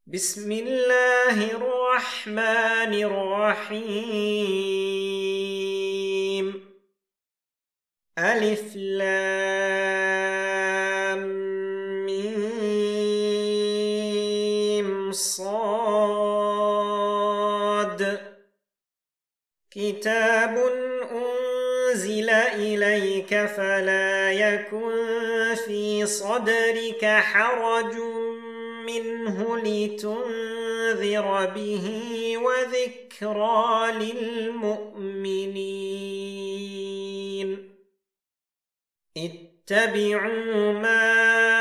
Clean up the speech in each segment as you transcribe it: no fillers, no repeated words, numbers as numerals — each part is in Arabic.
بسم الله الرحمن الرحيم. ألف لام ميم صاد. كتاب أنزل إليك فلا يكن في صدرك حرج منه لتنذر به وذكرى للمؤمنين. اتبعوا ما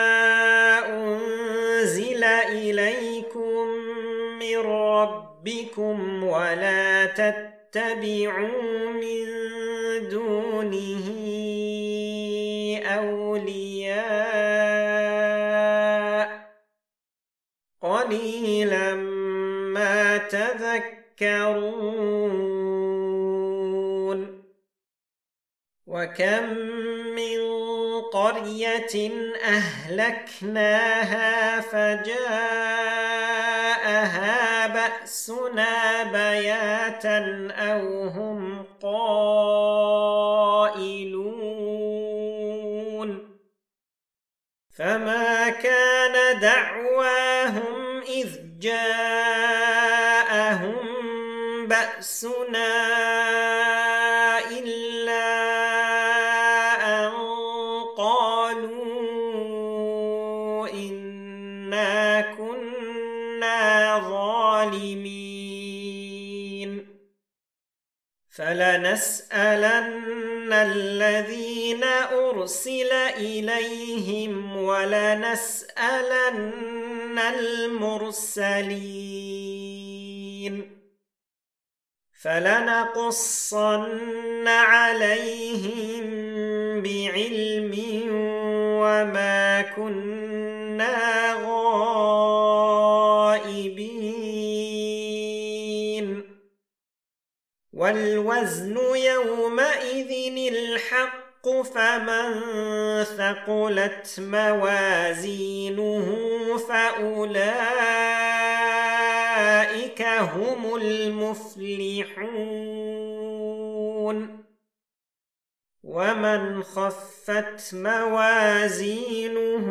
أنزل إليكم من ربكم ولا تتبعوا من دونه أولياء قليلا ما تذكرون. وكم من قرية أهلكناها فجاءها بأسنا بياتا أو هم قائلون. فما كان دعواهم إذ جاءهم بأسنا إلا أن قالوا إنا كنا ظالمين. فلنسألن الذين أرسل إليهم ولنسألن المرسلين. فلنقصن عليهم بعلم وما كنا غائبين. والوزن يومئذ الحق فمن ثقلت موازينه فأولئك هم المفلحون. ومن خفت موازينه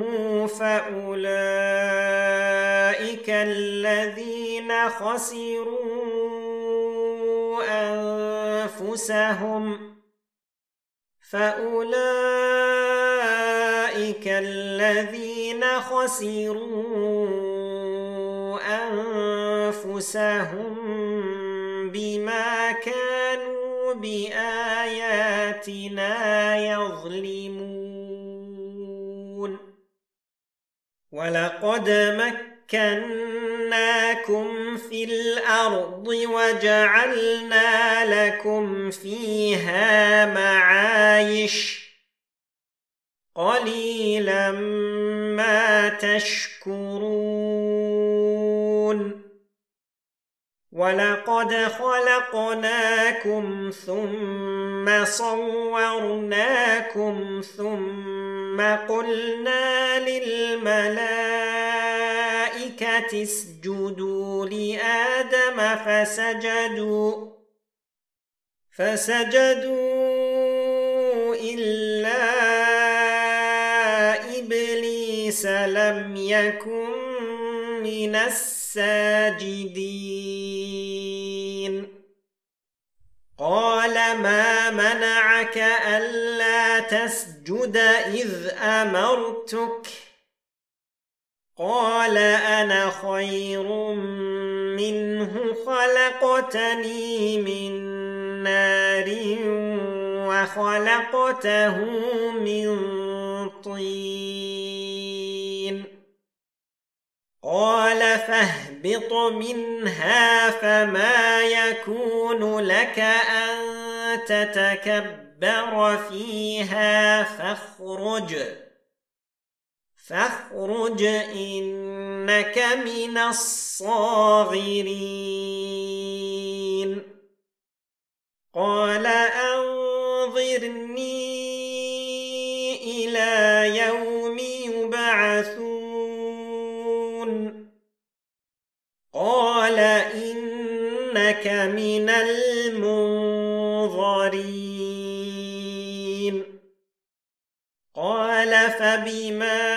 فأولئك الذين خسروا أنفسهم بما كانوا بآياتنا يظلمون. ولقد مكناكم في الأرض وجعلنا لكم فيها معايش قليلا ما تشكرون. ولقد خلقناكم ثم صورناكم ثم قلنا للملائكة اسجدوا لآدم فسجدوا إلا إبليس لم يكن من الساجدين. قال ما منعك ألا تسجد إذ أمرتك؟ قال أنا خير منه خلقتني من نار وخلقته من طين. قال فاهبط منها فما يكون لك أن تتكبر فيها فاخرج إنك من الصاغرين. قال أنظرني إلى يوم يبعثون. قال إنك من المنظرين قال فبما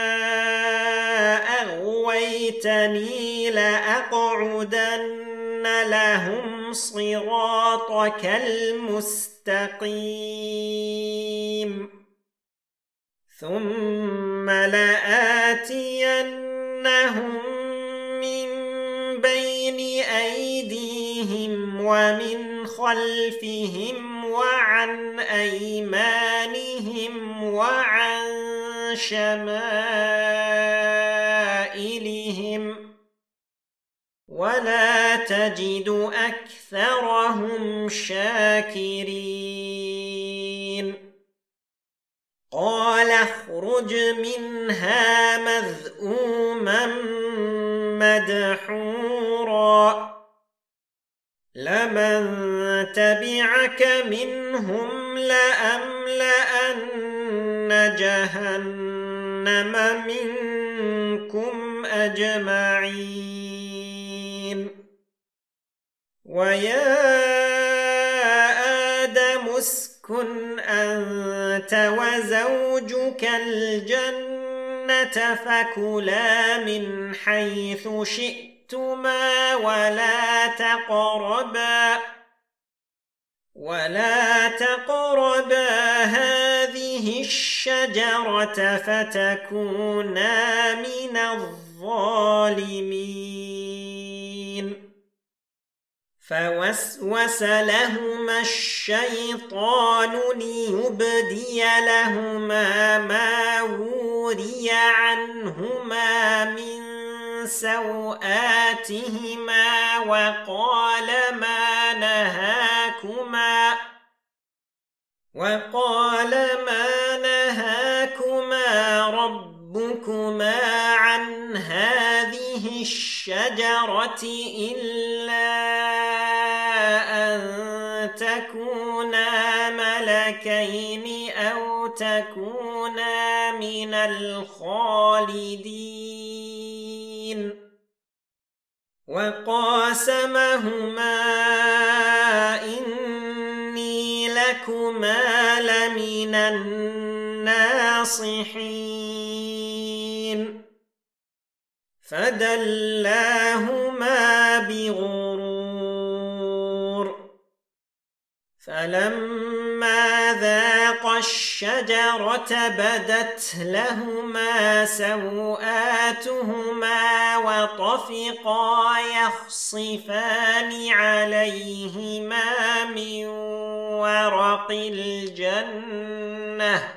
أغويتني لأقعدن لهم صراطك المستقيم ثم لآتينهم من بين أيديهم ومن خلفهم وعن أيمانهم وعن شمائلهم ولا تجد أكثرهم شاكرين قال اخرج منها مذءوما مدحورا لمن تبعك منهم لأملأن جهنم منكم أجمعين ويا آدم اسكن أنت وزوجك الجنة فكلا من حيث شئتما ولا تقربا هذه الشجرة فتكونا من الظالمين فوسوس لهما الشيطان ليبدي لهما ما وري عنهما من سوآتهما وقال ما نهاكما ربكما عن هذه الشجرة إلا أن تكونا ملكين أو تكونا من الخالدين وقاسمهما إني لكما لمن الناصحين فدلاهما بغرور فلما ذاقا الشجرة بدت لهما سوآتهما وطفقا يخصفان عليهما من ورق الجنة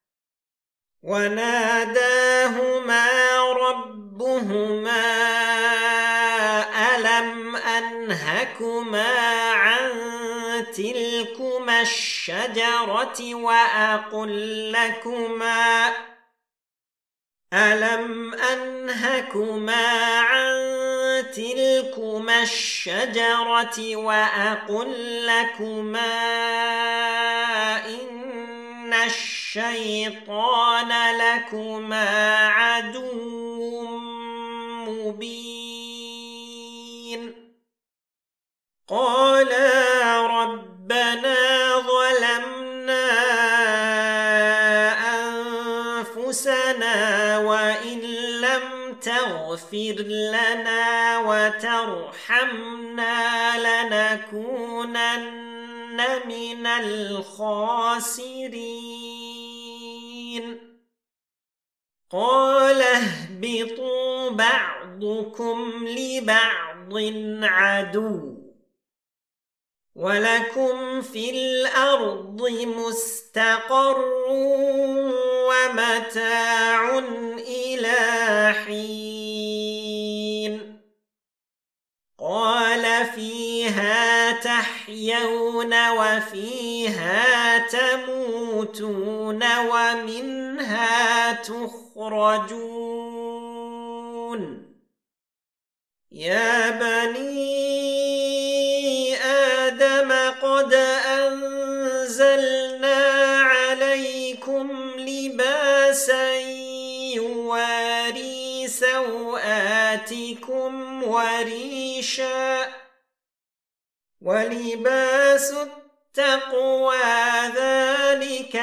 وناداهما ربهما ألم أنهكما عن تلكما الشجرة وأقل لكما إن الشيطان لكما عدو مبين قالا ربنا ظلمنا أنفسنا وإن لم تغفر لنا وترحمنا لنكونن من الخاسرين قال اهبطوا بعضكم لبعض عدو ولكم في الأرض مستقر ومتاع إلى حين قال فيها تحيون وفيها تموتون ومنها تخرجون يا بني آدم قد أنزلنا عليكم لباسا يواري سوآتكم أصواتكم وريشا ولباس التقوى ذلك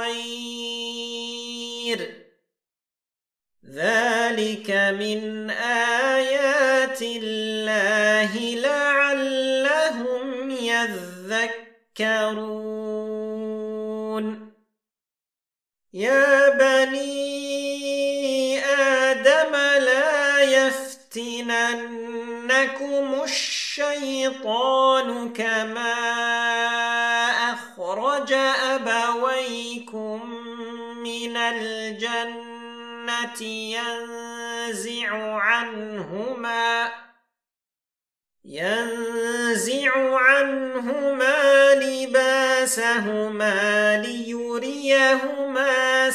خير ذلك من آيات الله لعلهم يذكرون يا بني آدم لا يفتننكم الشيطان كما أخرج أبويكم من الجنة ينزع عنهما لباسهما ليريهما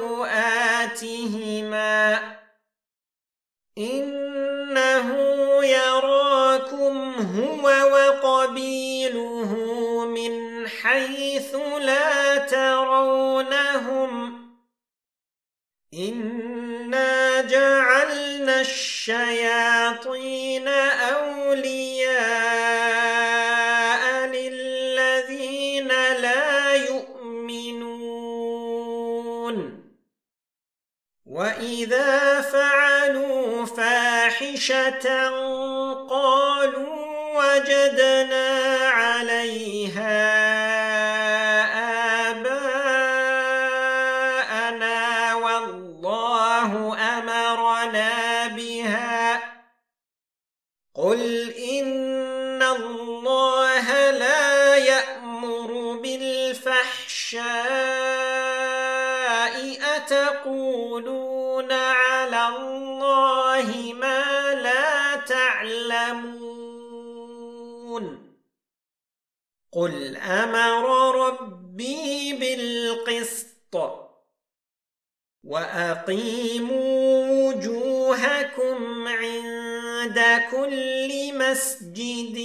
سوآتهما إنه يراكم هو وقبيله من حيث لا ترونهم إنا جعلنا الشياطين أولياء للذين لا يؤمنون وإذا فعلوا فاحشة قالوا وجدنا عليها قل إن الله لا يأمر بالفحشاء أتقولون على الله ما لا تعلمون قل أمر ربي بالقسط وأقيموا وجوهكم عند كل مسجد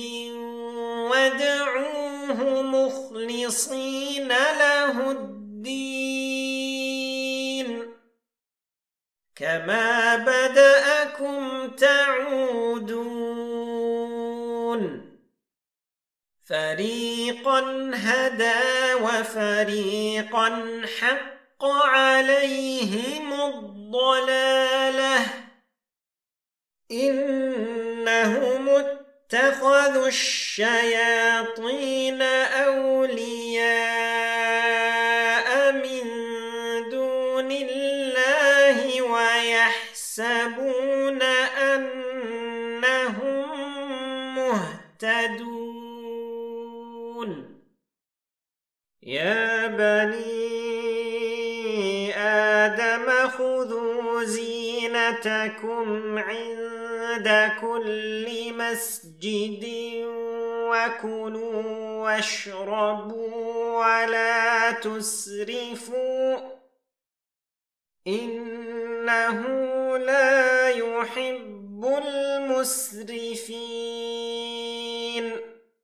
وادعوه مخلصين له الدين كما بدأكم تعودون فريقا هدى وفريقا حق عليهم الضلالة إنهم اتخذوا الشياطين أولياء من دون الله ويحسبون أنهم مهتدون يا بني آدم خذوا زينتكم عند كل مسجد وكلوا واشربوا ولا تسرفوا إنه لا يحب المسرفين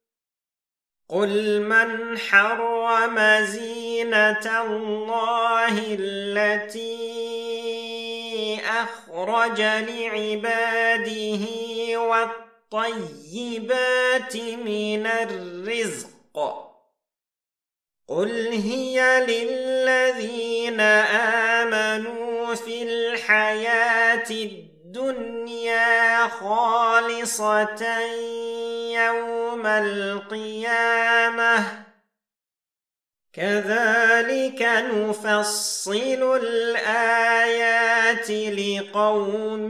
قل من حرم زينة الله التي أخرج لعباده والطيبات من الرزق قل هي للذين آمنوا في الحياة الدنيا خالصة يوم القيامة كذلك نفصل الآيات لقوم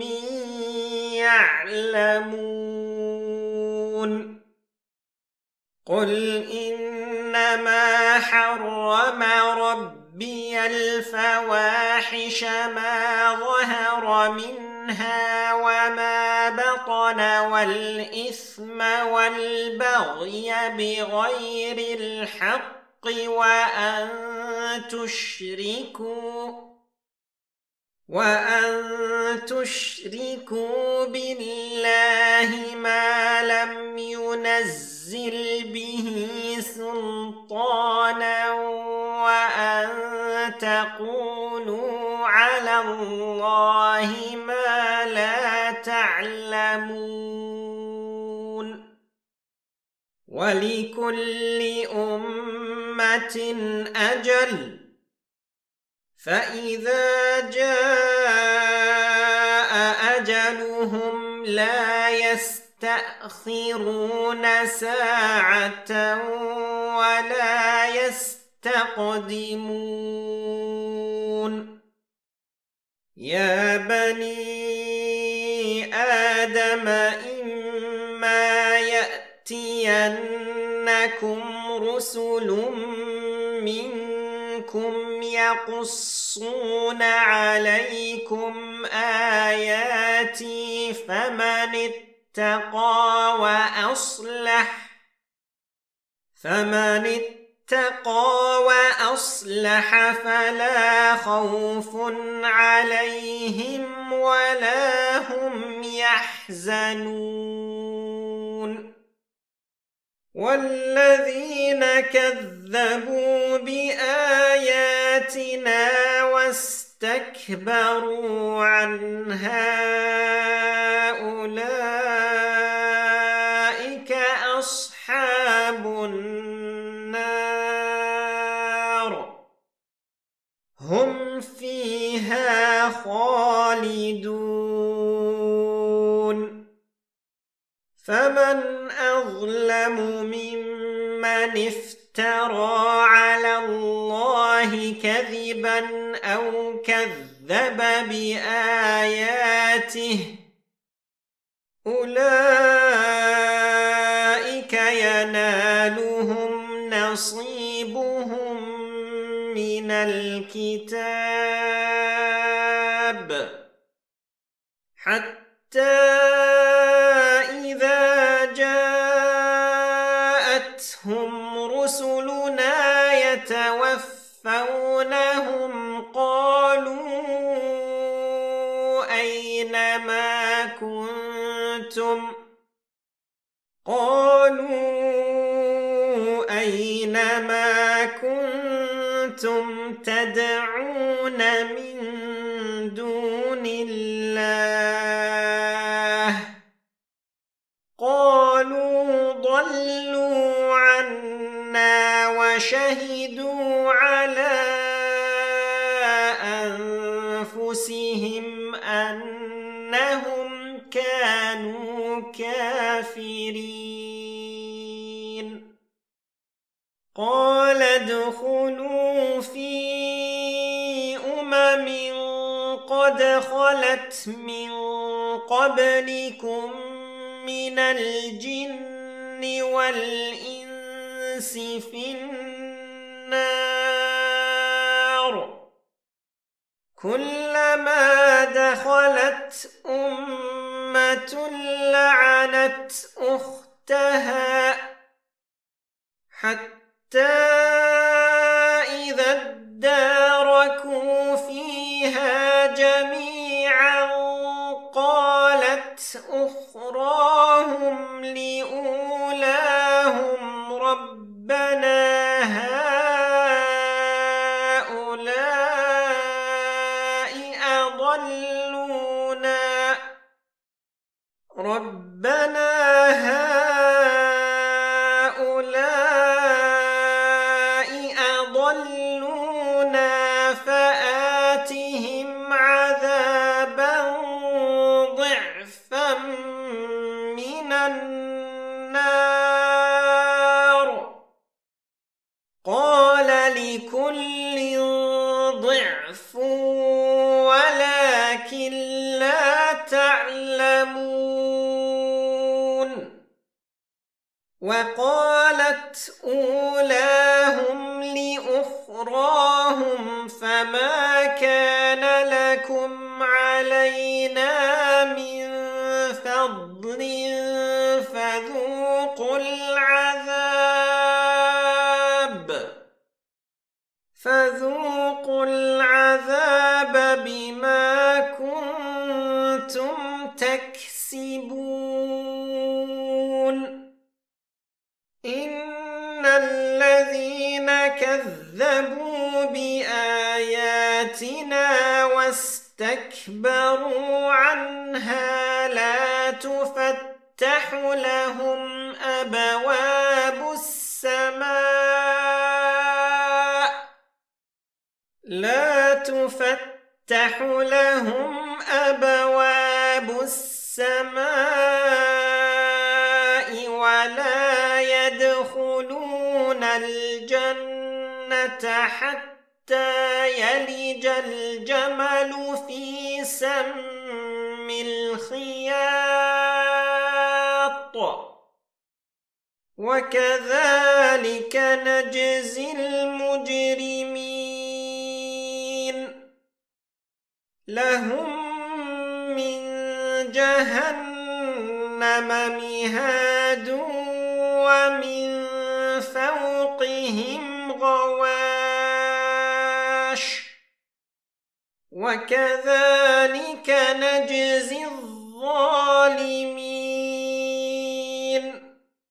يعلمون قل إنما حرم ربي الفواحش ما ظهر منها وما بطن والإثم والبغي بغير الحق وأن تشركوا بالله ما لم ينزل به سلطانا وأن تقولوا على الله ما لا تعلمون يعلمون ولكل أمة أجل فإذا جاء أجلهم لا يستأخرون ساعة ولا يستقدمون يا بني آدم إما يأتينكم رسل منكم يقصون عليكم آياتي فمن اتقى وأصلح فلا خوف عليهم ولا هم يحزنون والذين كذبوا بآياتنا واستكبروا عنها أولئك أصحاب النار هم فيها خالدون فمن أظلم ممن افترى على الله كذبا أو كذب بآياته أولئك ينالهم نصيبهم من الكتاب حتى إذا جاءتهم رسلنا يتوفونهم قالوا أين ما كنتم تدعون من دون الله قالوا ضلوا عنا وشهدوا على أنفسهم أنهم كانوا كافرين قال ادخلوا في قد خلت من قبلكم من الجن والإنس في النار كلما دخلت أمة لعنت أختها حتى إذا اداركوا فيها جميعا قالت أخراهم لأولاهم ربنا هؤلاء أضلونا فآتهم عذابا ضعفا من النار قال لكل ضعف ولكن لا تعلمون وقالت أولاهم لأخراهم فما كان لكم علينا من فضل فذوقوا العذاب بما كنتم تكسبون إن الذين كذبوا بآياتنا واستكبروا اسْتَكْبَرُوا عَنْهَا لا تُفَتَّحُ لَهُمْ أبواب السماء ولا يدخلون الجنة حتى يلج الجمل في سم الخياط وكذلك نجزي المجرمين لهم من جهنم مهاد ومن فوقهم غواش وكذلك نجزي الظالمين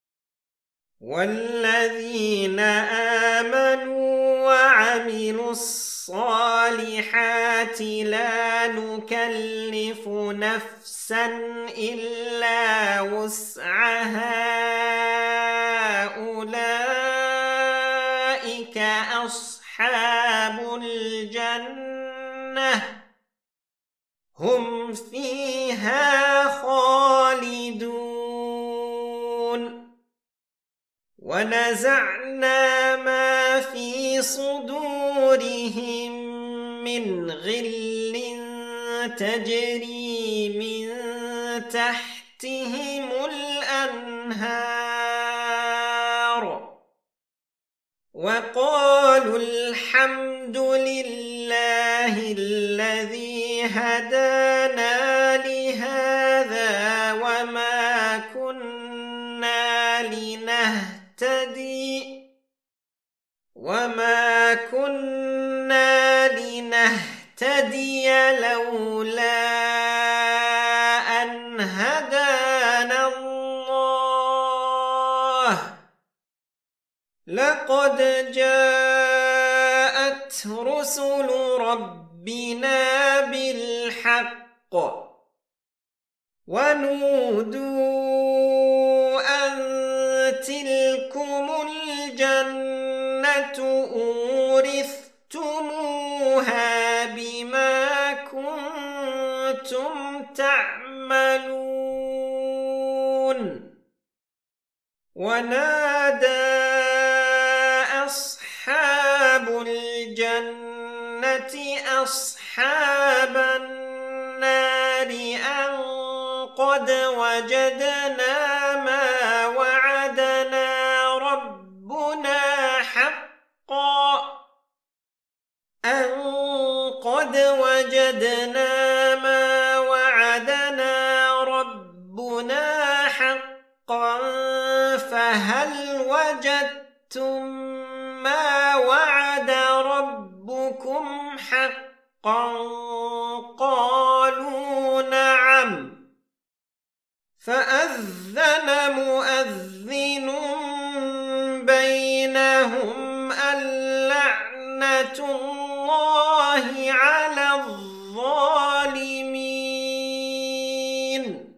والذين آمنوا وعملوا الصالحات لا نكلف نفسا إلا وسعها أولئك أصحاب الجنة هم فيها خالدون ونزعنا ما في صدورهم من غل تجري من تحتهم الأنهار وقالوا الحمد لله الذي هدانا لهذا وما كنا لنهتدي لولا أن هدانا الله لقد جاءت رسل ربنا بالحق ونودوا أن تلكم الجنة أورثتموها بما كنتم تعملون ونادى أصحاب الجنة أصحاب النار أن قد وجدنا ما وعدنا ربنا حقا فهل وجدتم ما وعد ربكم حقا قالوا نعم فأذن مؤذن بينهم اللعنة الله على الظالمين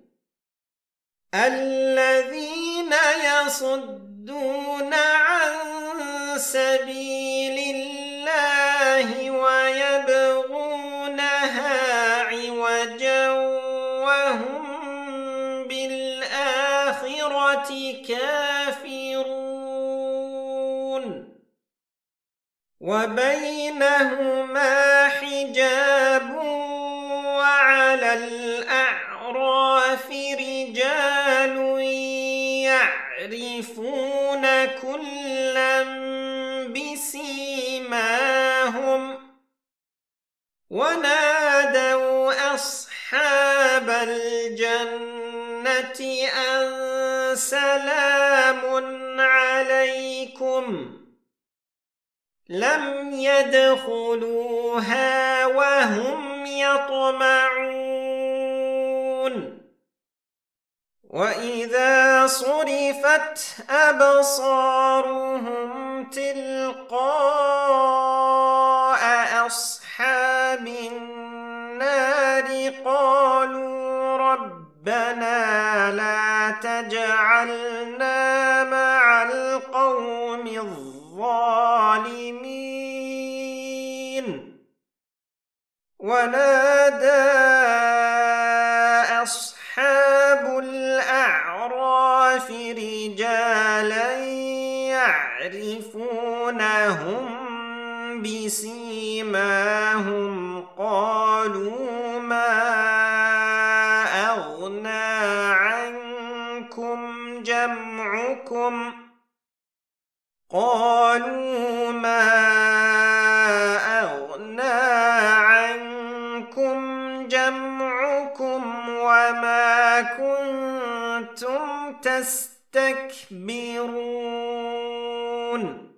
الذين يصدون عن سبيل الله ويبغونها عوجا وهم بالآخرة كافرون وبينهما حجاب وعلى الأعراف رجال يعرفون كلا بسيماهم ونادوا أصحاب الجنة أن سلام عليكم لم يدخلوها وهم يطمعون وإذا صرفت أبصارهم تلقاء أصحاب النار ربنا لا تجعلنا مع القوم الظالمين ونادى أصحاب الأعراف رجالا يعرفونهم بسيماهم قالوا ما أغنى عنكم جمعكم وما كنتم تستكبرون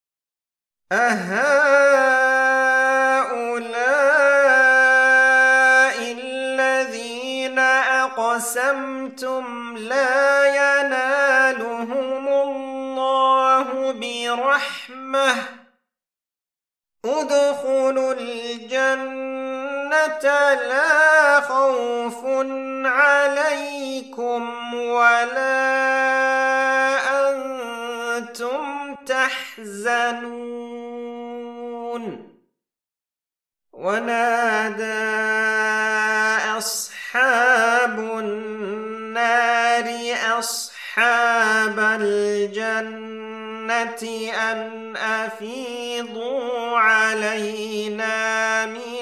أهؤلاء الذين أقسمتم لا ينالهم الله برحمة ادخلوا الجنة لا خوف عليكم ولا أنتم تحزنون ونادى أصحاب النار أصحاب الجنة أن أفيضوا علينا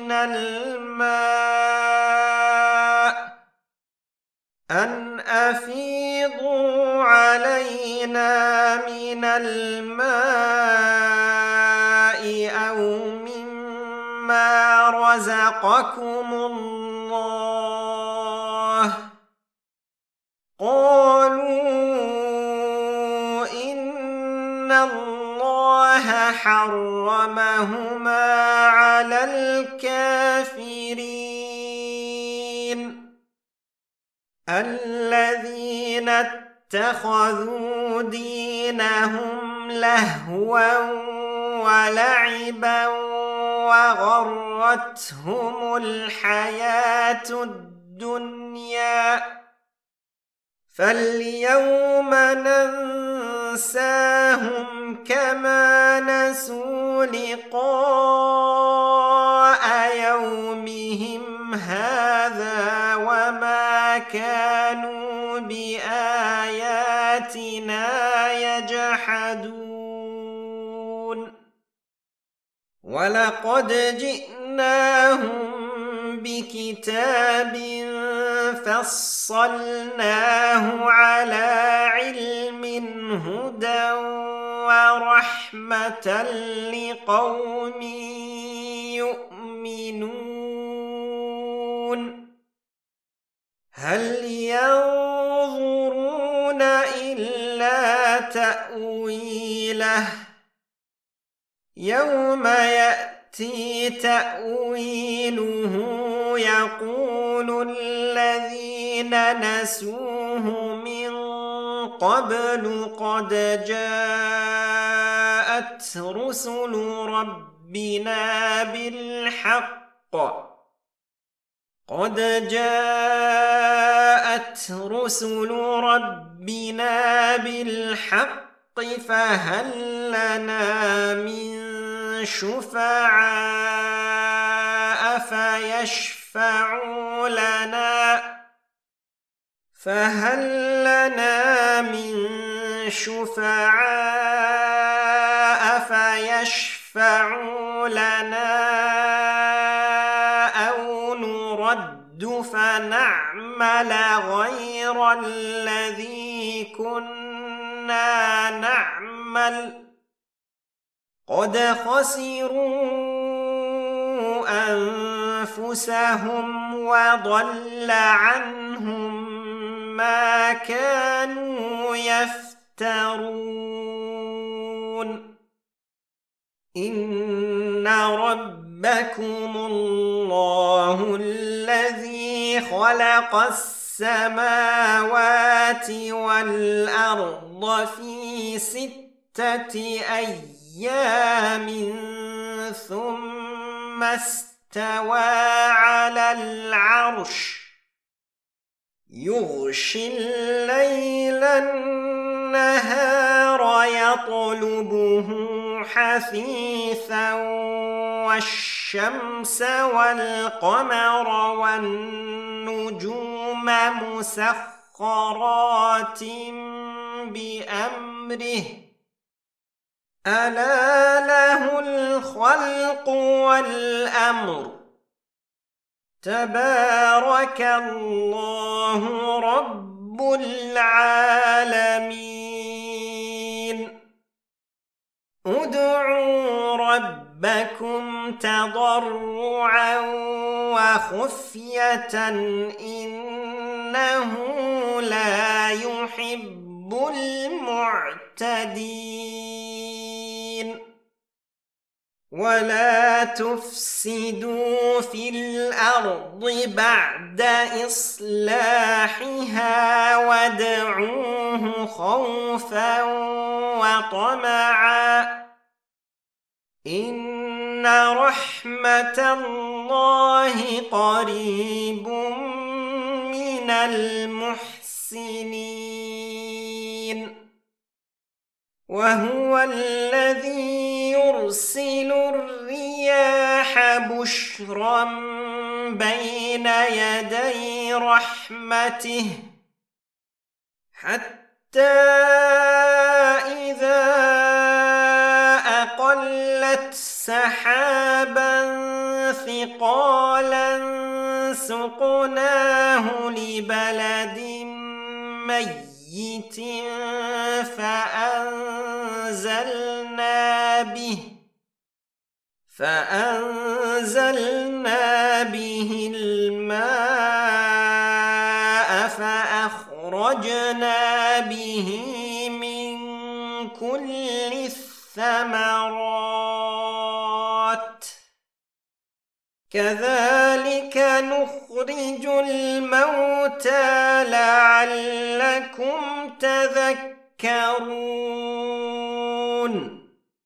من الماء أو مما رزقكم الله قالوا إن الله حرمهما على الكافرين الذين اتخذوا دينهم لهوا ولعبا وغرتهم الحياة الدنيا فاليوم ننساهم كما نسوا لقاء يومهم هذا وما كانوا بآياتنا يجحدون ولقد جئناهم بكتاب فصلناه على علم هدى ورحمة لقوم يؤمنون هل ينظرون إلا تأويله يوم يأتي تأويله يقول الذين نسوه من قبل قد جاءت رسل ربنا بالحق فهل لنا من شفعاء فيشفعوا لنا أو نرد فنعمل غير الذي كنا نعمل قد خسروا أنفسهم وضل عنهم ما كانوا يفترون إن ربكم الله الذي خلق السماوات والأرض في 6 أيام ثم استوى على العرش يغشي الليل النهار يطلبه حثيثا والشمس والقمر والنجوم مسخرات بأمره ألا له الخلق والأمر تبارك الله رب العالمين ادعوا ربكم تضرعا وخفية إنه لا يحب المعتدين ولا تفسدوا في الأرض بعد إصلاحها وادعوه خوفا وطمعا إن رحمة الله قريب من المحسنين وهو الذي يرسل الرياح بشرا بين يدي رحمته حتى إذا أقلت سحابا ثقالا سقناه لبلد ميت فأنزلنا به الماء فأخرجنا به من كل الثمرات كذلك نخرج الموتى لعلكم تذكرون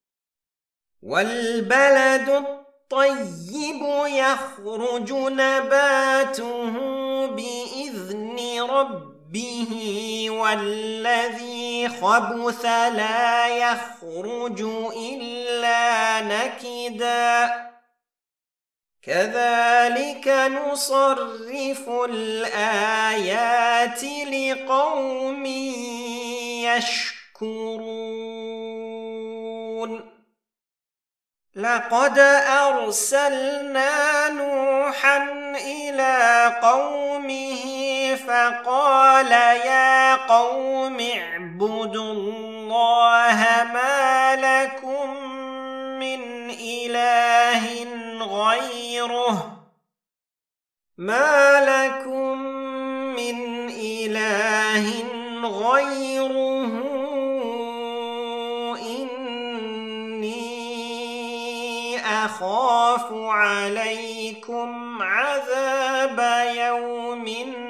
والبلد الطيب يخرج نباته بإذن ربه والذي خبث لا يخرج إلا نكدا كذلك نصرف الآيات لقوم يشكرون لقد أرسلنا نوحا إلى قومه فقال يا قوم اعبدوا الله ما لكم من إله غيره إني أخاف عليكم عذاب يوم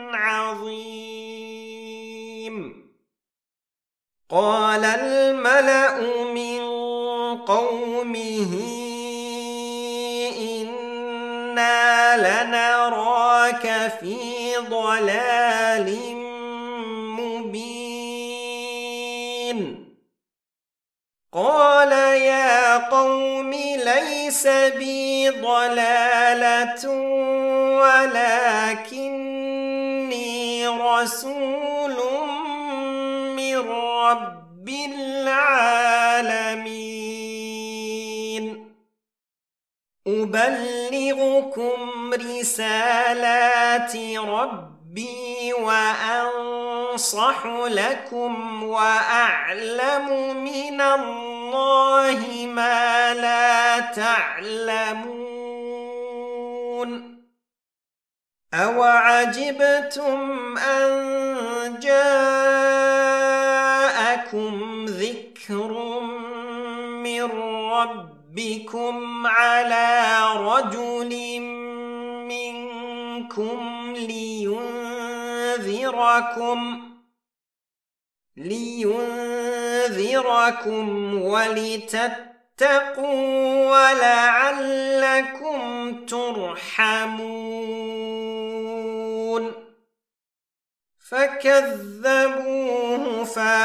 عظيم قال الملأ من قومه إنا لنراك في ضلال مبين قال يا قوم ليس بي ضلالة ولكني رسول من رب العالمين أبلغكم رسالات ربي وأنصح لكم وأعلم من الله ما لا تعلمون أوعجبتم أن جاءكم ذكر من ربكم على رجل منكم لينذركم ولتتقوا ولعلكم ترحمون فكذبوه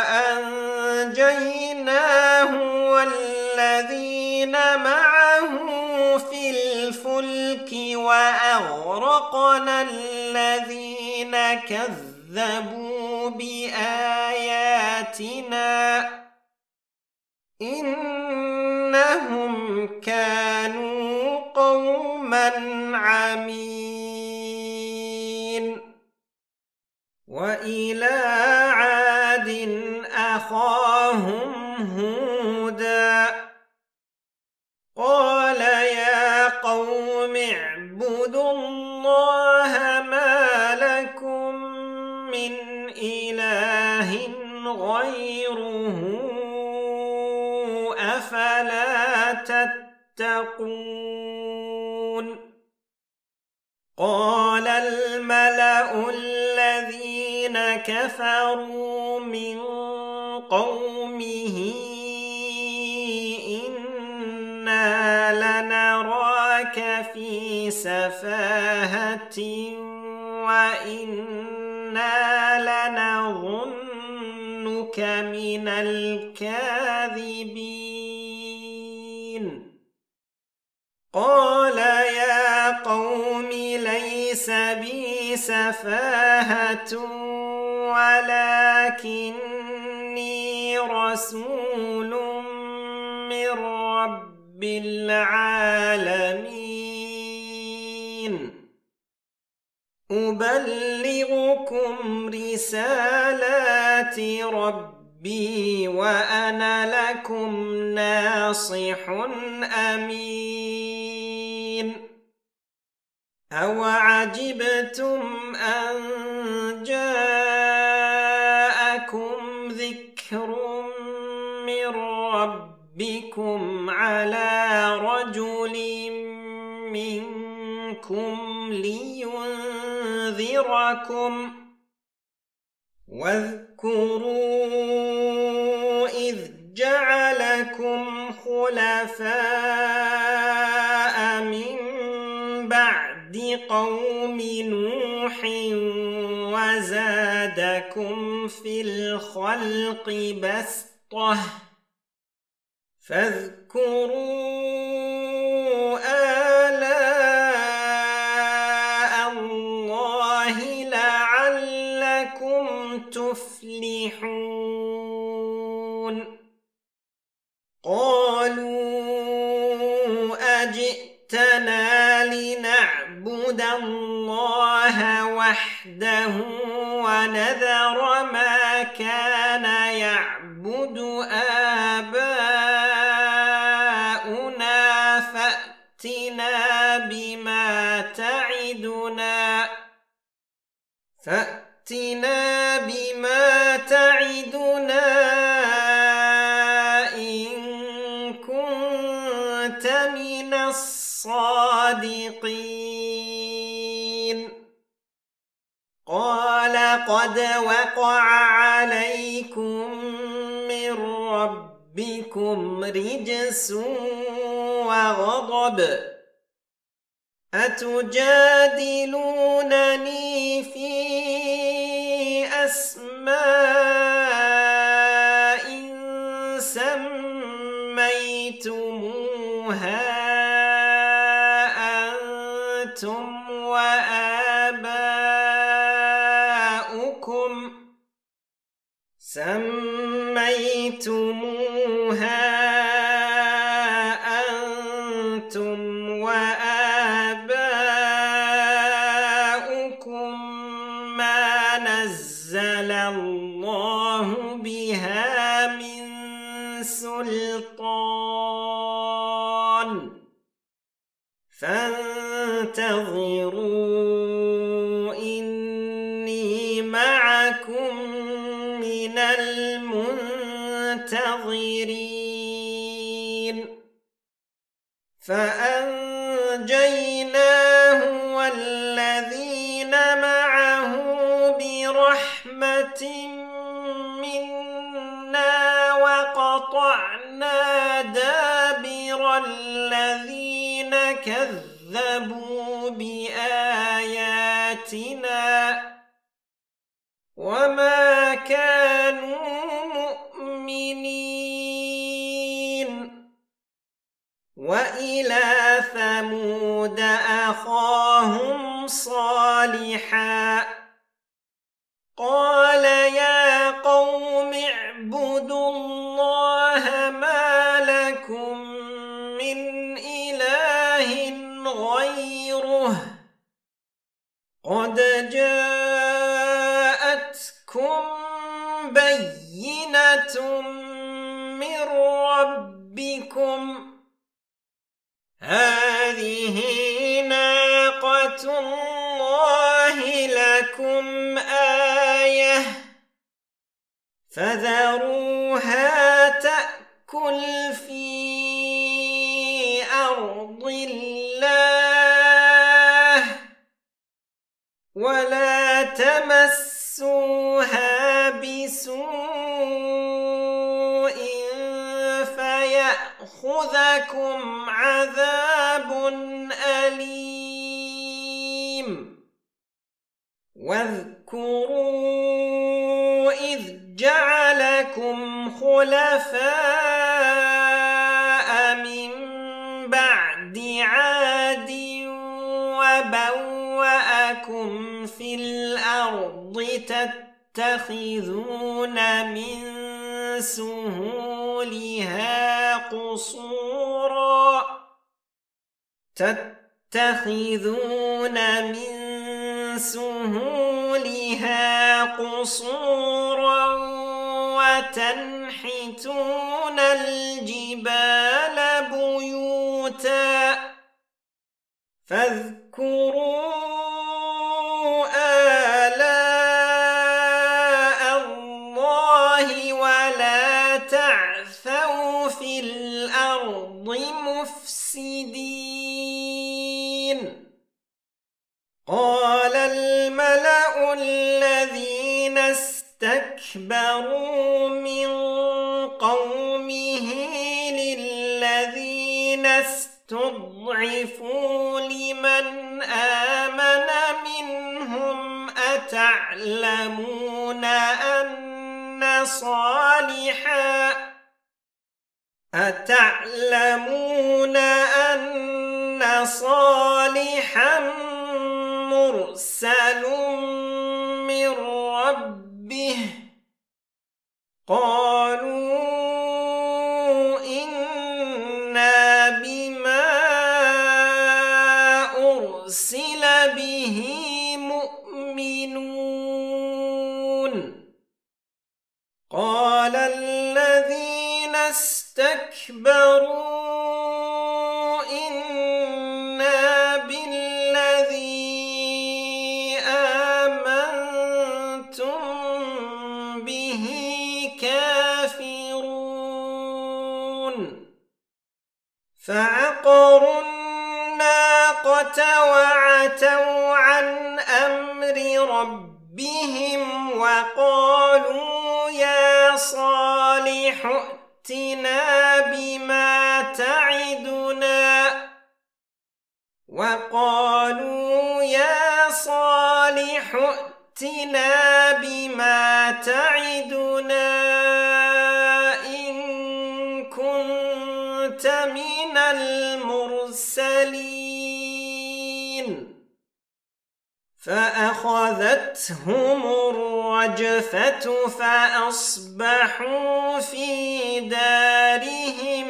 فأنجيناه والذين معه في الفلك وأغرقنا الذين كذبوا بآياتنا إنهم كانوا قوما عمين وإلى عاد أخاهم هودا قال يا قوم اعبدوا الله ما لكم من إله غيره أفلا تتقون قال الملأ الذين كفروا من قومه إنا لنراك في سفاهة وإنا لنظنك من الكاذبين قال يا قوم ليس بي سفاهة ولكني رسول من رب العالمين أبلغكم رسالات ربي وأنا لكم ناصح أمين أوعجبتم أن جاءكم ذكر من ربكم على رجل منكم لينذركم واذكروا إذ جعلكم خلفاء من بعد قوم نوح وزادكم في الخلق بسطة فاذكروا آلاء الله لعلكم تفلحون قالوا أجئتنا لنعبد الله وحده ونذر ما كان يعبد آباؤنا فأتنا بما تعدنا إن كنت من الصادقين قال قد وقع عليكم من ربكم رجس وغضب أتجادلونني في أسماء سميتموها أنتم وآباؤكم ما نزل الله بها من سلطان فانتظروا إني معكم من المنتظرين فأنجيناه والذين معه برحمة منا وقطعنا دابر الذين كذبوا بآياتنا وما كانوا مؤمنين وإلى ثمود أخاهم صالحا قال يا قوم اعبدوا الله ما لكم من إله غيره قد جاءتكم بينة من ربكم هذه ناقة الله لكم آية فذروها تأكل في أرض الله ولا تمسوها بسوء فيأخذكم عذاب أليم واذكروا إذ جعلكم خلفاء من بعد عاد وبوأكم في الأرض تتخذون من سهولها قصورا وتنحتون الجبال بيوتا فاذكروا آلاء الله ولا تعثوا في الأرض مفسدين قال الملأ الذين استكبروا من قومه للذين استضعفوا لمن آمن منهم أتعلمون أن صالحا مرسل من ربه قالوا إنا بما أرسل به مؤمنون قال الذين استكبروا إنا بالذي آمنتم به كافرون فعقروا الناقة وعتوا عن أمر ربهم وقالوا يا صالح ائتنا بما تعدنا إن كنت من المرسلين فأخذتهم الرجفة فأصبحوا في دارهم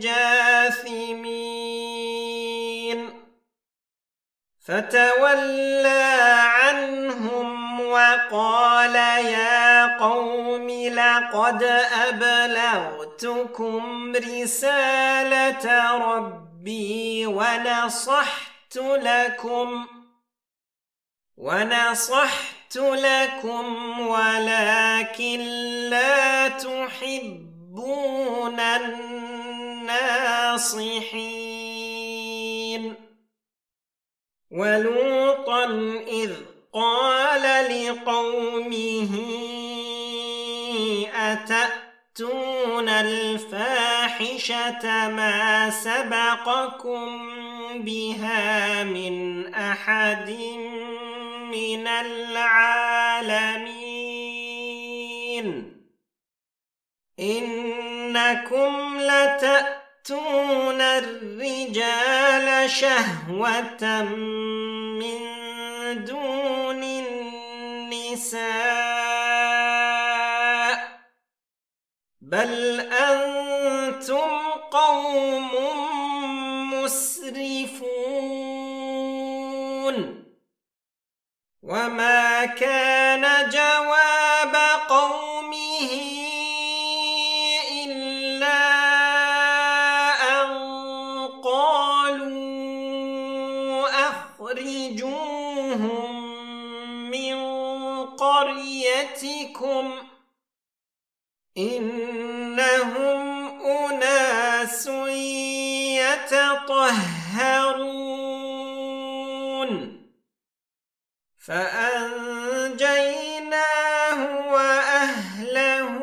جاثمين فتولى عنهم وقال يا قوم لقد أبلغتكم رسالة ربي ونصحت لكم ولكن لا تحبون الناصحين ولوطا إذ قال لقومه أتأتون الفاحشة ما سبقكم بها من أحد من العالمين إنكم لتأتون الرجال شهوة من دون النساء بل أنتم قوم مسرفون وما كان جواب قومه إلا أن قالوا أخرجوهم من قريتكم إنهم أناس يتطهرون فأنجيناه وأهله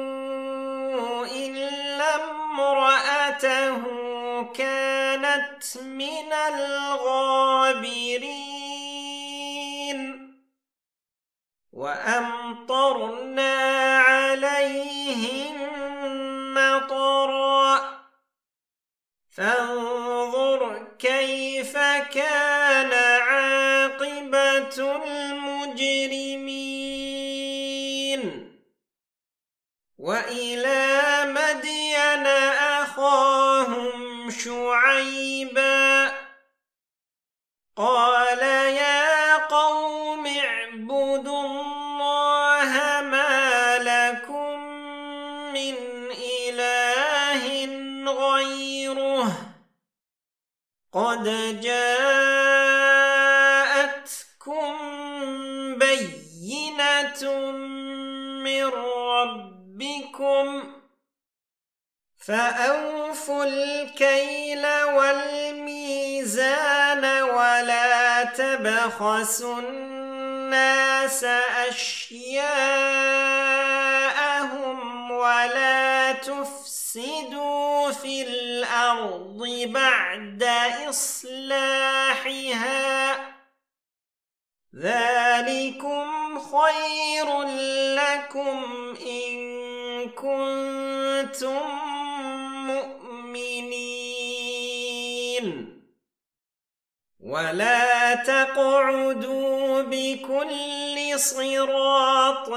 إلا امرأته كانت من الغابرين وأمطرنا عليهم مطرا فانظر كيف كان عاقبة المجرمين وإلى مدين أخاهم شعيبا قال يا قوم اعبدوا الله ما لكم من إله غيره قد جاءتكم بينة من ربكم فأوفوا الكيل والميزان ولا تبخسوا الناس أشياءهم ولا تفسدوا في الأرض بعد إصلاحها ذلكم خير لكم إن كنتم مؤمنين ولا تقعدوا بكل صراط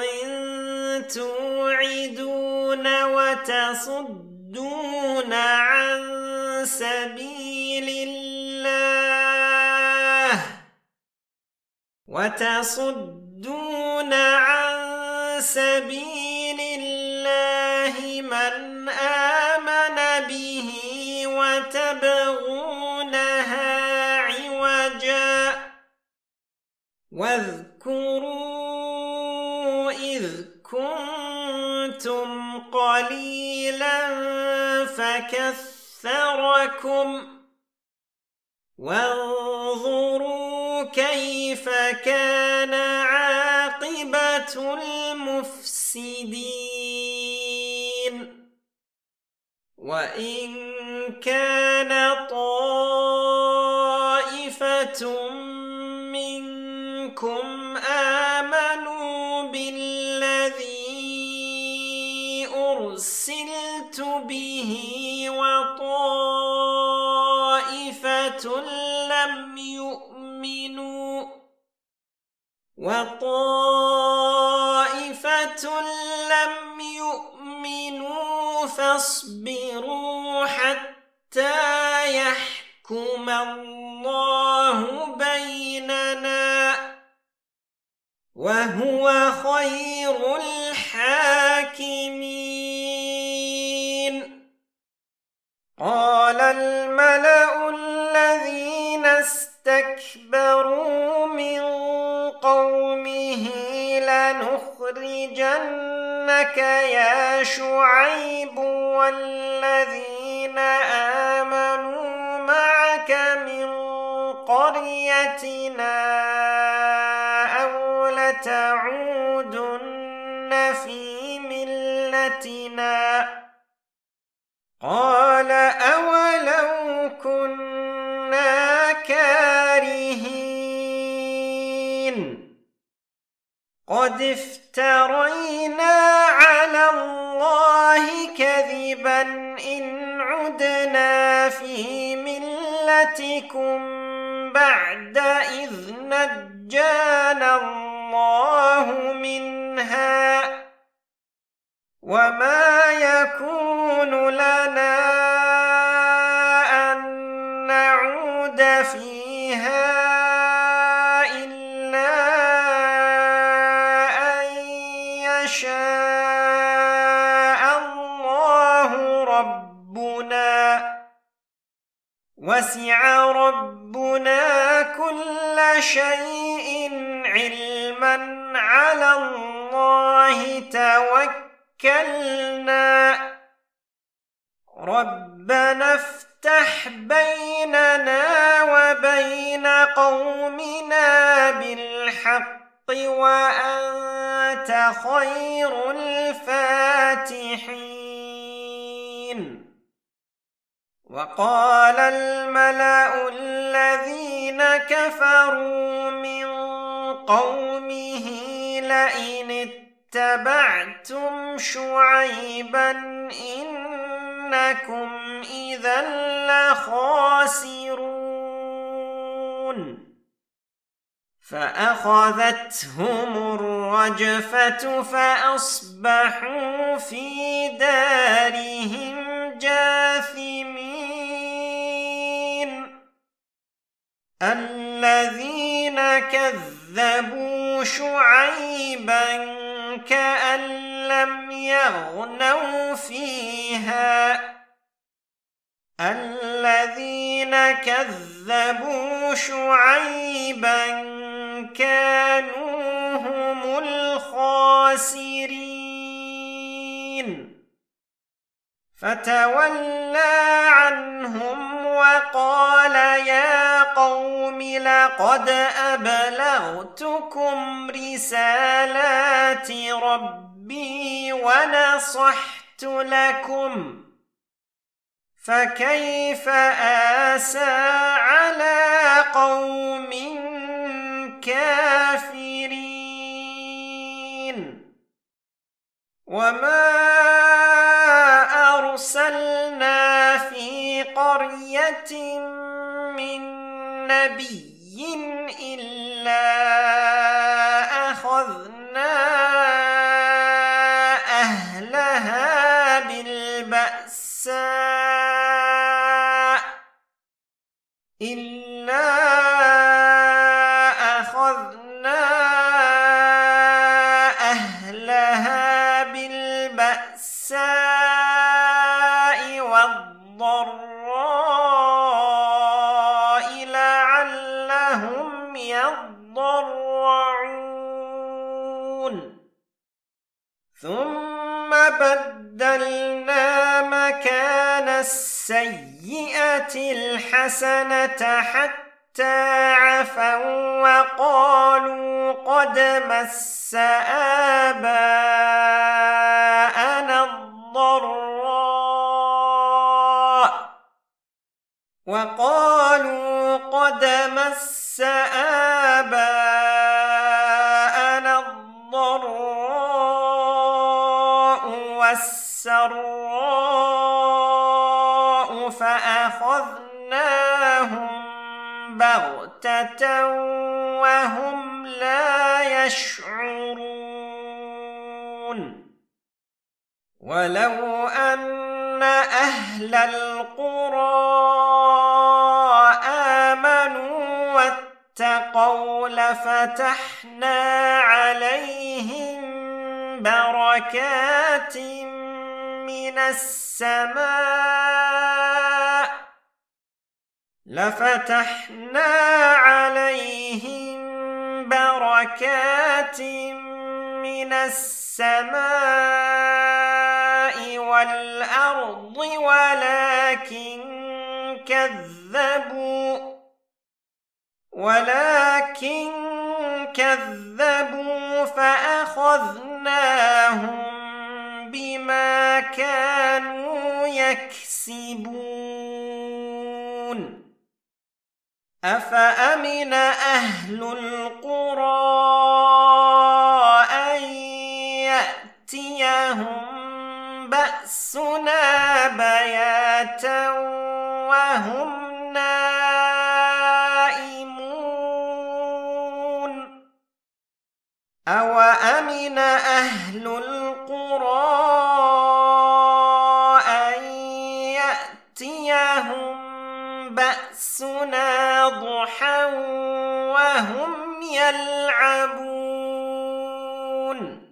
توعدون وتصدون عن سبيل الله من آمن به وتبغونها عوجا واذكروا إذ كنتم قليلا فكثركم وانظروا كيف كان عاقبة المفسدين وإن كان طائفة منكم آمنوا بالذي أرسلت به وطائفة لم يؤمنوا فاصبروا حتى يحكم الله بيننا وهو خير الحاكمين قال الملأ الذين استكبروا من قومه لنخرجنك يا شعيب والذين آمنوا معك من قريتنا أو لتعودن في ملتنا قال أولو كنا كارهين قد افترينا على الله كذبا إن عدنا في ملتكم بعد إذ نجانا الله منها وما يكون لنا أن نعود فيها إلا أن يشاء الله ربنا وسع ربنا كل شيء علما على الله توكلنا ربنا افتح بيننا وبين قومنا بالحق وأنت خير الفاتحين وقال الملأ الذين كفروا من قومه لئن اتبعتم شعيبا إنكم إذا لخاسرون فأخذتهم الرجفة فأصبحوا في دارهم جاثمين الذين كذبوا شعيبا كأن لم يغنوا فيها الذين كذبوا شعيبا كانوا هم الخاسرين فتولى عنهم وقال يا قوم لقد أبلغتكم رسالات ربي ونصحت لكم فكيف آسى على قوم كافرين وما أرسلنا في قرية من نبي إلا أخذنا أهلها بالبأساء والضراء لعلهم يضرعون ثم بدلنا مكان السيئة الحسنة حتى عفوا وقالوا قد مس آباءنا الضراء والسراء فأخذناهم بغتة وهم لا يشعرون ولو أن أهل القرى آمنوا واتقوا لفتحنا عليهم بركات من السماء والأرض ولكن كذبوا فأخذناهم بما كانوا يكسبون أفأمن أهل القرى بأسنا بياتا وهم نائمون أوأمن أهل القرى أن يأتيهم بأسنا ضحى وهم يلعبون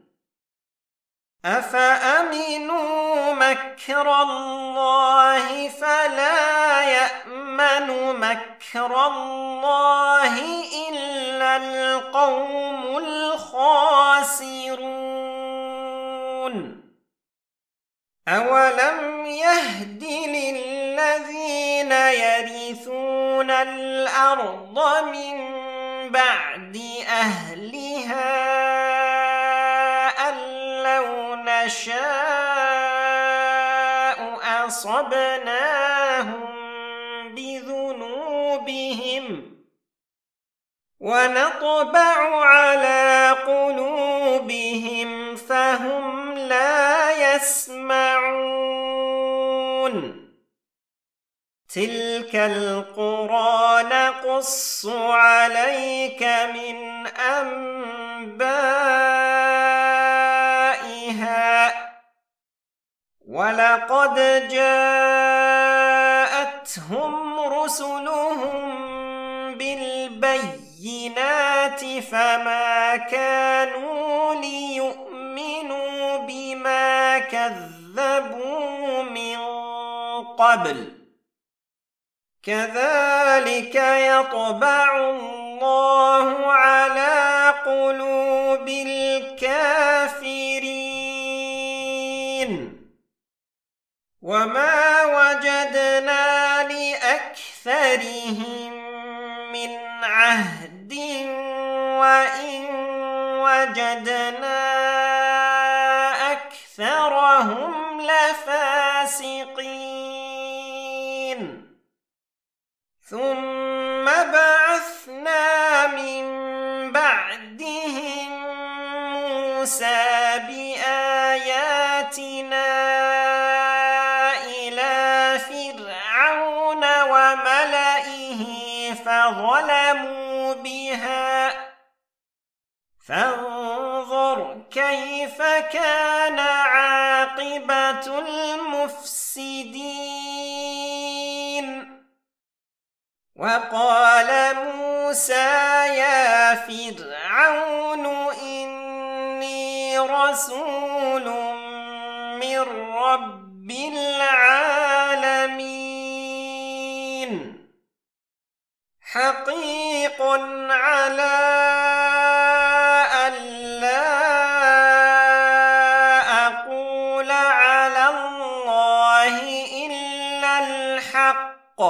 أفأمنوا مكر الله فلا يأمن مكر الله إلا القوم الخاسرون أولم يهد للذين يرثون الأرض من بعد أهلها أن لو نشاء أصبناهم بذنوبهم ونطبع على قلوبهم فهم لا يسمعون تلك القرى نقص عليك من أنبائها ولقد جاءتهم رسلهم بالبينات فما كانوا ليؤمنوا بما كذبوا من قبل كذلك يطبع الله على قلوب الكافرين وما وجدنا لأكثرهم من عهد وإن وجدنا أكثرهم لفاسقين ثم بعثنا من بعدهم موسى بآياتنا إلى فرعون وملئه فظلموا بها فانظر كيف كان عاقبة المفسدين وقال موسى يا فرعون إني رسول من رب العالمين حقيق على ألا أقول على الله إلا الحق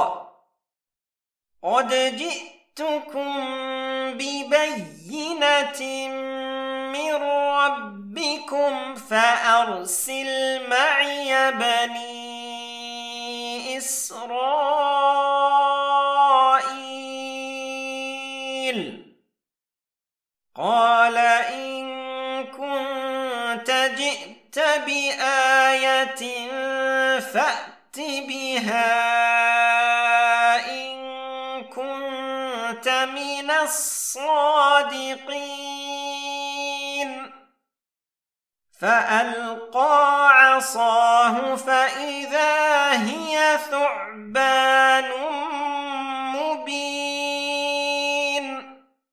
قد جئتكم ببينة من ربكم فأرسل معي بني إسرائيل قال إن كنت جئت بآية فأت بها من الصادقين فألقى عصاه فإذا هي ثعبان مبين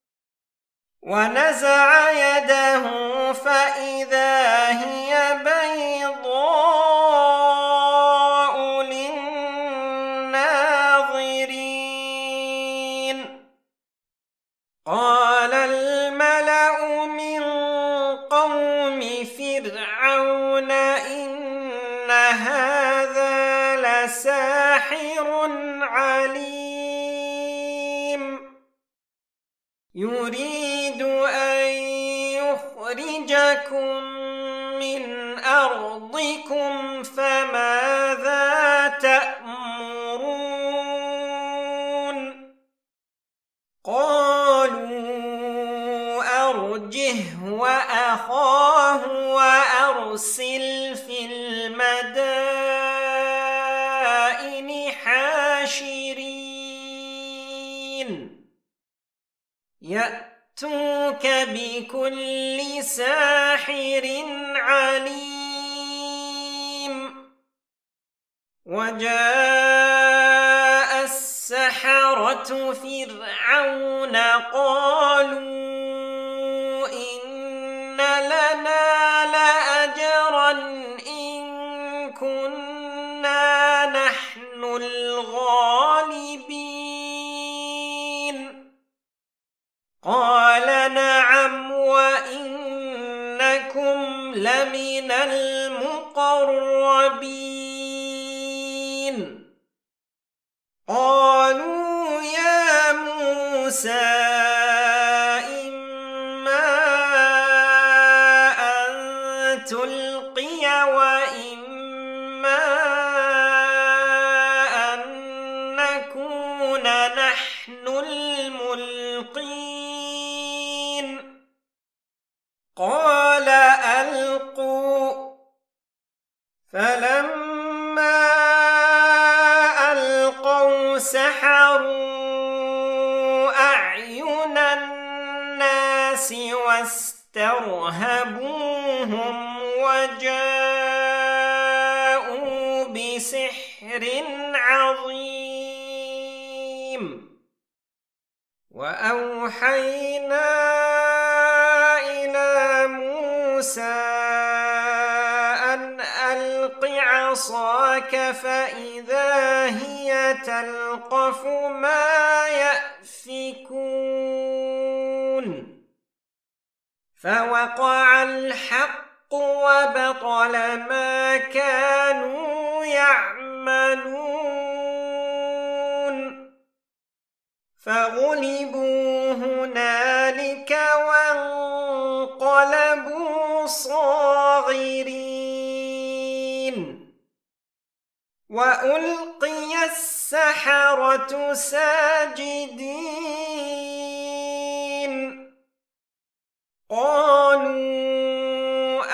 ونزع يده فإذا هي بيضاء للناظرين قال الملأ من قوم فرعون إن هذا لساحر عليم يريد أن يخرجكم من أرضكم فماذا تأمرون قالوا أرجه وأخاه وأرسل المدائن حاشرين يأتوك بكل ساحر عليم وجاء السحرة فرعون قالوا إن لنا لأجرا إن كنا نحن الغالبين قال نعم وإنكم لمن المقربين قالوا يا موسى إما أن تلقي وإما أن نكون نحن الملقين قال ألقوا فلما ألقوا سحروا أعين الناس واسترهبوهم وجاءوا بسحر عظيم وأوحينا إلى موسى أن ألق عصاك فإذا هي تلقف ما يأفكون فوقع الحق وبطل ما كانوا يعملون فغلبوا هنالك وانقلبوا صاغرين وألقي السحرة ساجدين قالوا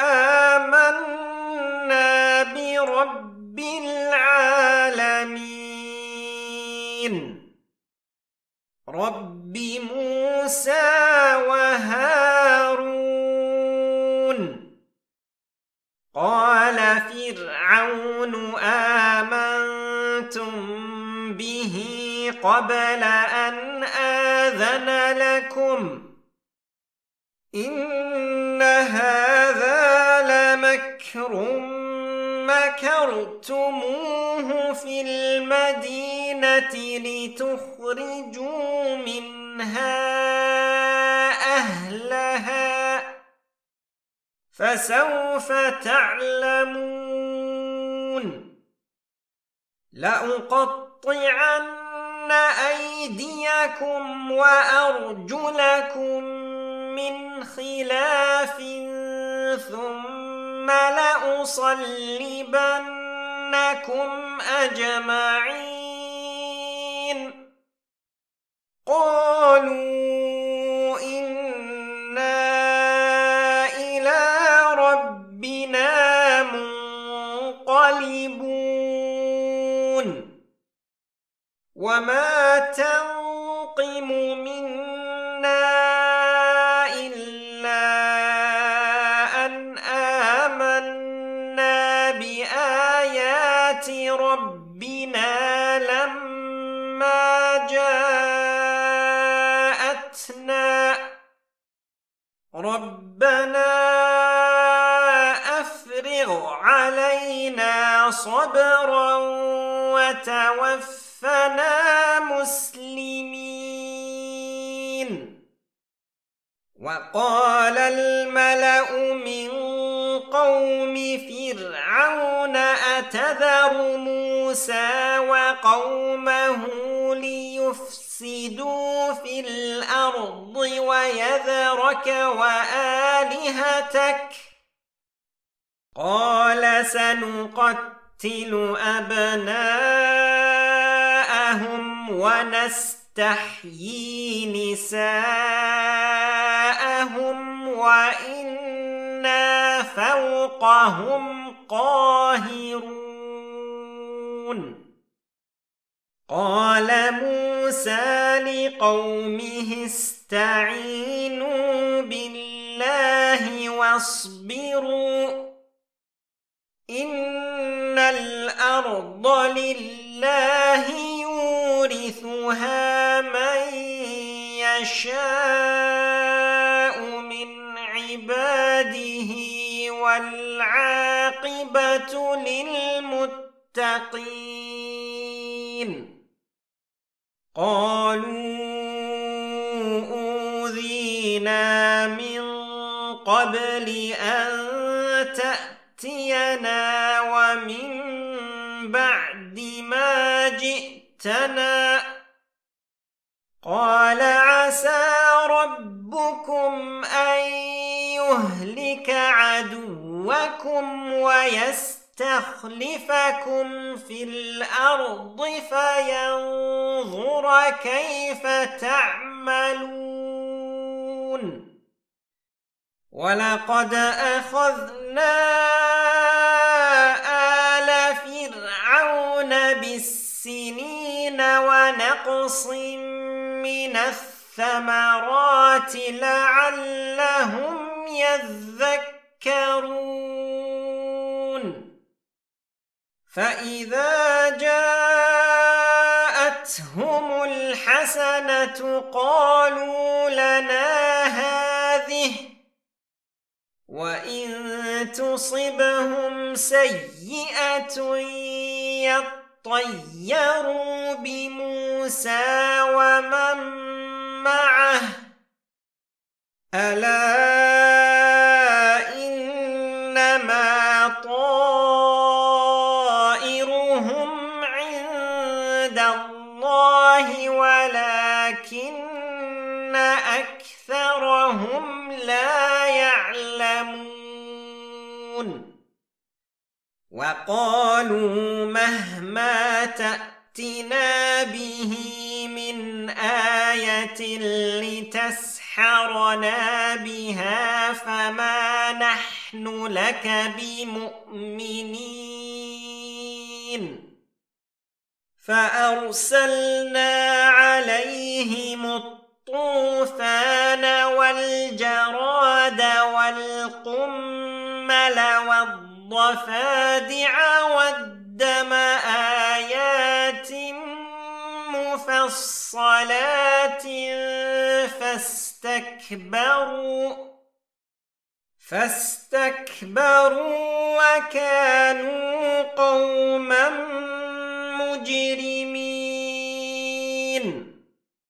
آمنا برب العالمين رب موسى وهارون قال فرعون آمنتم به قبل أن آذن لكم إن هذا لمكر مكرتموه في المدينة لتخرجوا منها أهلها فسوف تعلمون لأقطعن أيديكم وأرجلكم من خلاف ثم لأصلبنكم أجمعين قالوا إنا إلى ربنا منقلبون وما تنقم منا إلا أن آمنا بآيات ربنا لما جاءتنا ربنا أفرغ علينا صبرا وتوفنا مسلمين وقال الملأ من قوم فرعون أتذر موسى وقومه ليفسدوا في الأرض ويذرك وآلهتك قال سنقتل أبناءهم ونستحيي نساءهم وإنا فوقهم القاهرون قال موسى لقومه استعينوا بالله واصبروا إن الأرض لله يورثها من يشاء من عباده والعاقبة للمتقين قالوا أوذينا من قبل أن تأتينا ومن بعد ما جئتنا قال عسى ربكم أن يهلك عدوكم ويستخلفكم في الأرض فينظر كيف تعملون ولقد أخذنا آل فرعون بالسنين ونقص من الثمرات لعلهم يذكرون فإذا جاءتهم الحسنة قالوا لنا هذه وإن تصبهم سيئة يطيروا بموسى ومن معه ألا إنما طائرهم عند الله ولكن أكثرهم لا يعلمون وقالوا مهما تأتنا به من آية لتسحرنا بها فما نحن لك بمؤمنين فأرسلنا عليهم الطوفان والجراد والقمل والضفادع والدم آيات مفصلات فاستكبروا وكانوا قوما مجرمين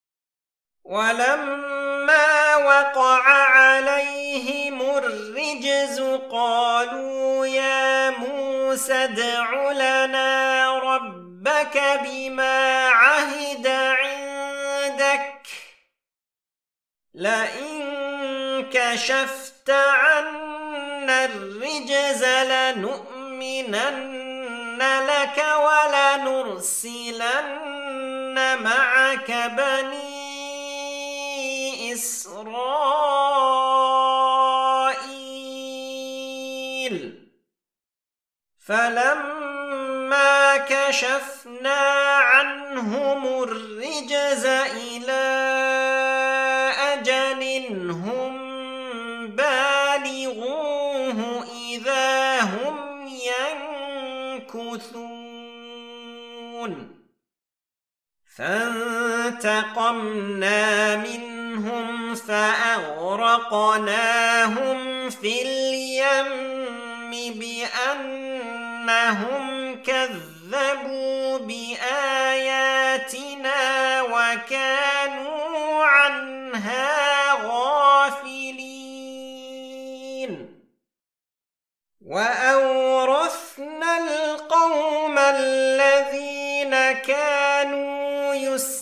ولما وقع عليهم الرجز قالوا يا موسى ادع لنا ربك بما عهد عندك لئن كشفت عنا الرجز لنؤمنن لك ولنرسلن معك بني إسرائيل فلما كشفنا عنهم الرجز إلى أجل هم بالغوه إذا هم ينكثون فانتقمنا منهم فأغرقناهم في اليم بأنهم كذبوا بآياتنا وكانوا عنها غافلين وأورثنا القوم الذين كانوا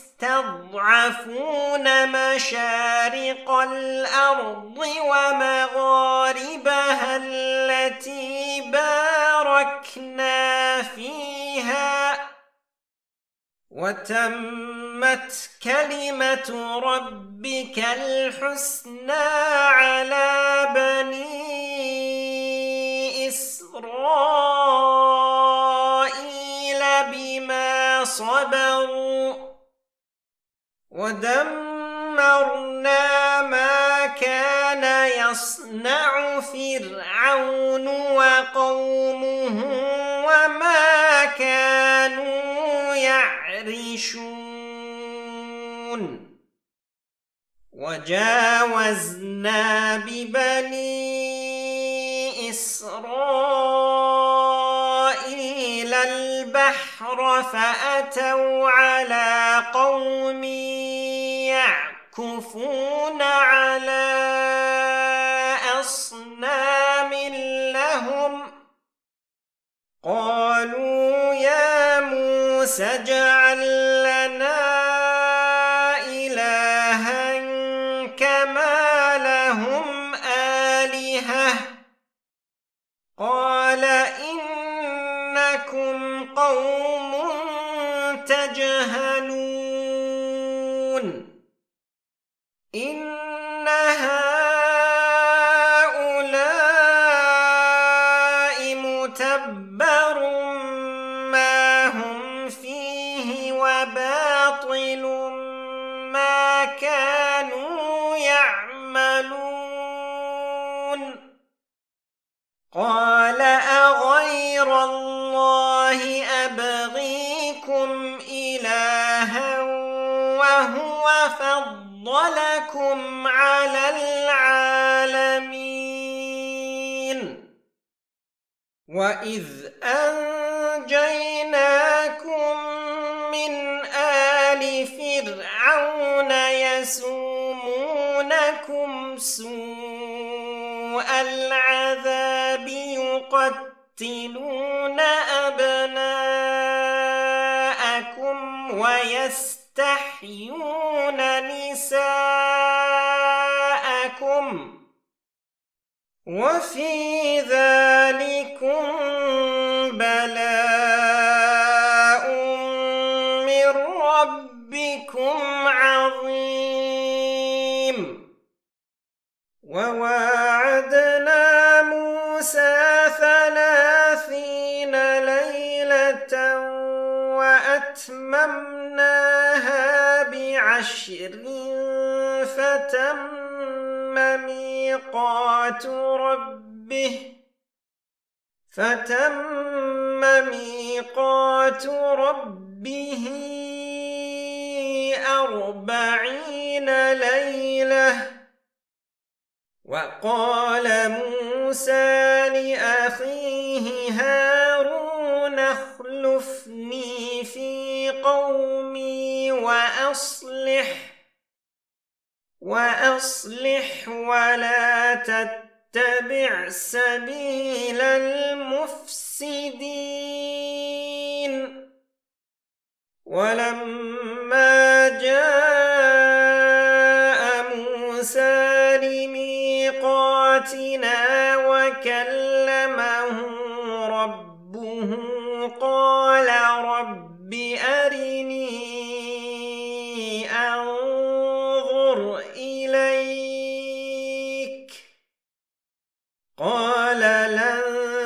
يستضعفون مشارق الأرض ومغاربها التي باركنا فيها وتمت كلمة ربك الحسنى على بني إسرائيل صبروا ودمرنا ما كان يصنع فرعون وقومه وما كانوا يعرشون وجاوزنا ببني إسرائيل البحر فأتوا على قوم يعكفون على أصنام لهم قالوا يا موسى اجعل لنا إلها كما لهم آلهة قال إنكم قوم تجهلون إن هؤلاء متبر ما هم فيه وباطل ما كانوا يعملون قال أغير الله أبغيكم إلها وهو فضلكم على العالمين وإذ أنجيناكم من آل فرعون يسومونكم سوء العذاب يقتلون أبناءكم ويستحيون نساءكم وفي ذلكم بلاء من ربكم عظيم وواعدنا موسى 30 ليلة وأتممناها ب10 فتم ميقات ربه 40 ليلة وقال موسى لأخيه هارون اخلفني في قومي وأصلح ولا تتبع سبيل المفسدين ولما جاء موسى لميقاتنا وكلمه ربه قال رب أرني أنظر إليك قال لن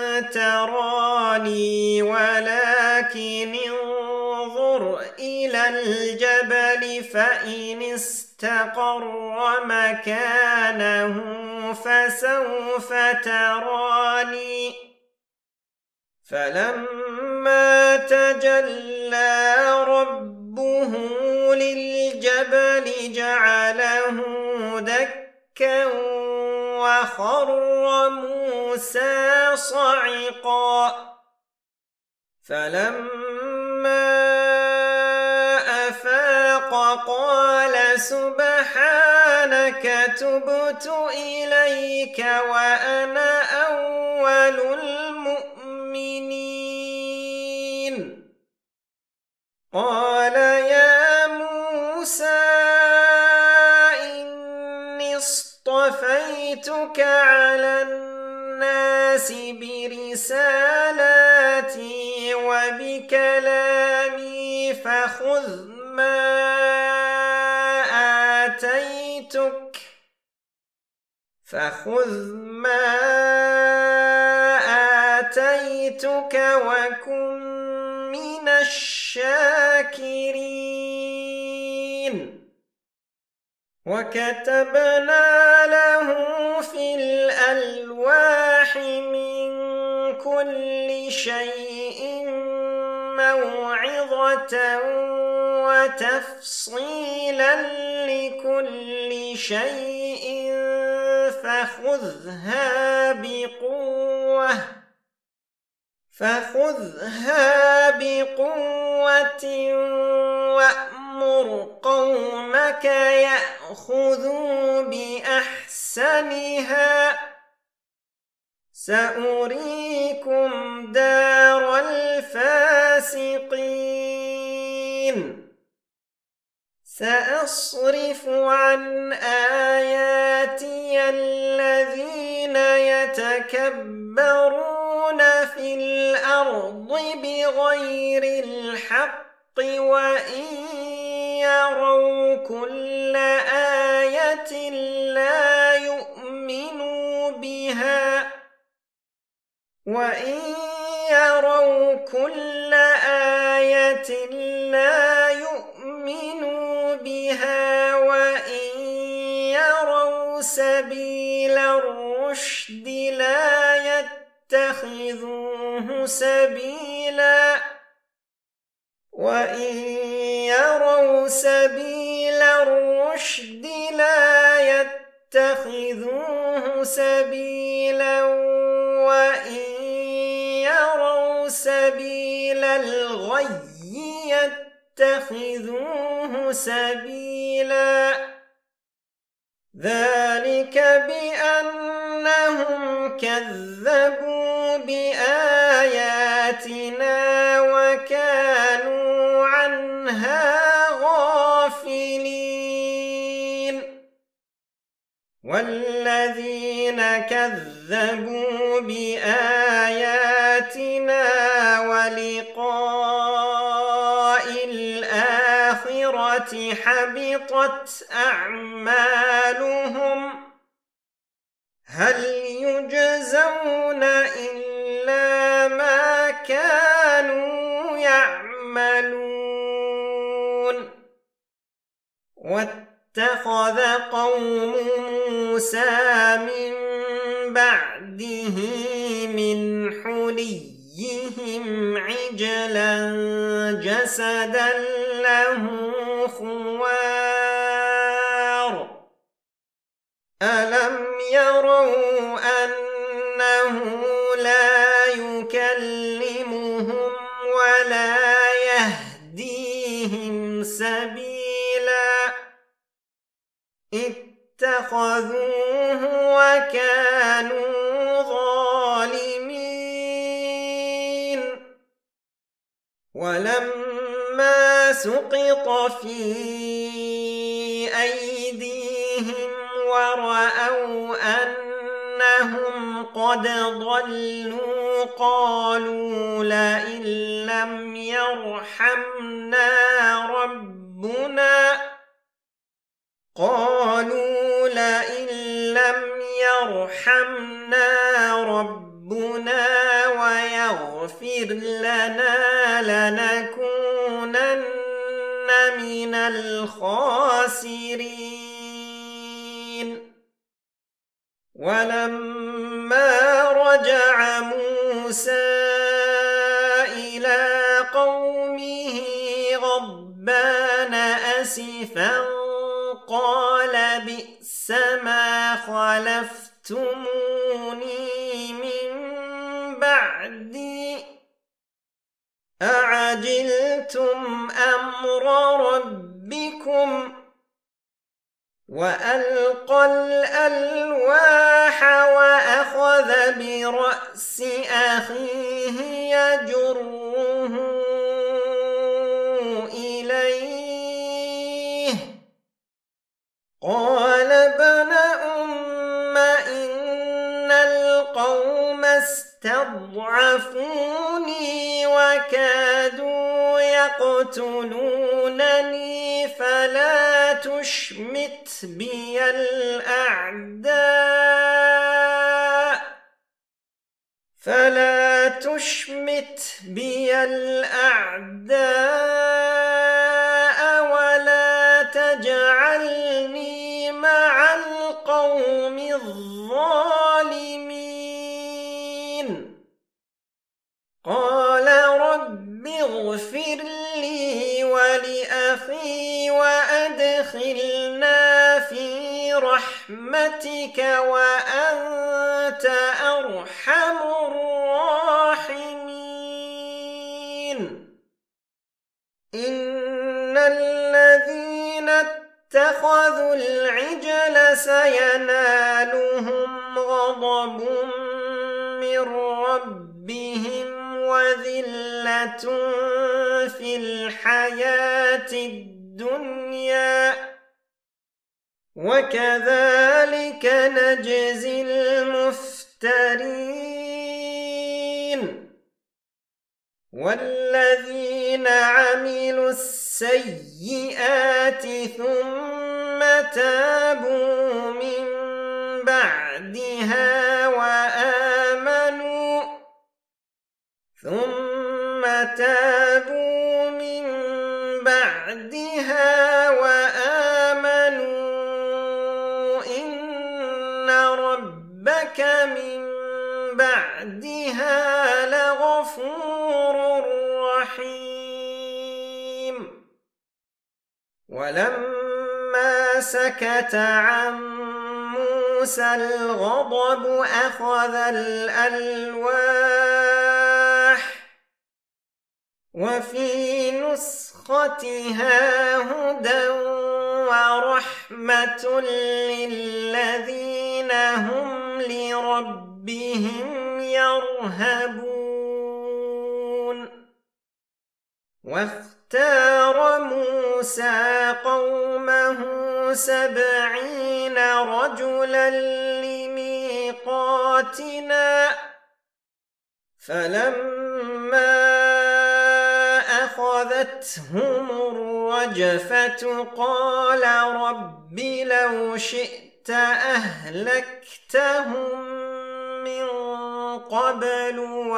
تراني ولكن انظر إلى الجبل فإن استقر مكانه فسوف تراني فلما تجلى ربه للجبل جعله دكا وخر موسى صعقا فلما أفاق قال سبحانك تبت إليك وأنا أول المؤمنين قال يا موسى إني اصطفيتك على الناس برسالاتي وبكلامي فخذ ما آتيتك وكن من الشاكرين ماكرين وكتبنا له في الألواح من كل شيء موعظة وتفصيلا لكل شيء فخذها بقوة وأمر قومك يأخذوا بأحسنها سأريكم دار الفاسقين سأصرف عن آياتي الذين يتكبرون في الأرض بغير الحق وإن يروا كل آية لا يؤمنوا بها وإن يروا كل آية لا يؤمنوا بها وإن يروا سبيل الرشد لا يتخذوه سبيلا وإن يروا سبيل الرشد لا يتخذوه سبيلا وإن يروا سبيل الغي يتخذوه سبيلا ذلك بأنهم كذبوا بآياتنا وكانوا عنها غافلين والذين كذبوا بآياتنا ولقاء الآخرة حبطت أعمالهم هل يجزون إلا ما كانوا يعملون واتخذ قوم موسى من بعده من حليهم عجلا جسدا له خوار ألم يروا أنه لا يكلمهم ولا يهديهم سبيلا اتخذوه وكانوا ظالمين ولما سقط في أيديهم ورأوا أنهم قد ضلوا قالوا لئن لم يرحمنا ربنا ويغفر لنا لنكونن من الخاسرين ولما رجع موسى إلى قومه غضبان أسفا قال بئس ما خلفتموني من بعدي أعجلتم أمر ربكم وألقى الألواح وأخذ برأس أخيه يجره إليه قال ابن أم إن القوم استضعفوني وكادوا يقتلونني فلا تشمت بي الأعداء قال رب اغفر لي ولأخي وأدخلنا في رحمتك وأنت أرحم الراحمين إن الذين اتخذوا العجل سينالهم غضب من ربهم وذلة في الحياة الدنيا وكذلك نجزي المفترين والذين عملوا السيئات ثم تابوا من بعدها وآمنوا إن ربك من بعدها لغفور رحيم ولما سكت عن موسى الغضب أخذ الألواح وفي نسختها هدى ورحمة للذين هم لربهم يرهبون واختار موسى قومه 70 رجلا لميقاتنا فلما أخذتهم الرجفة قال رب لو شئت أهلكتهم من قبل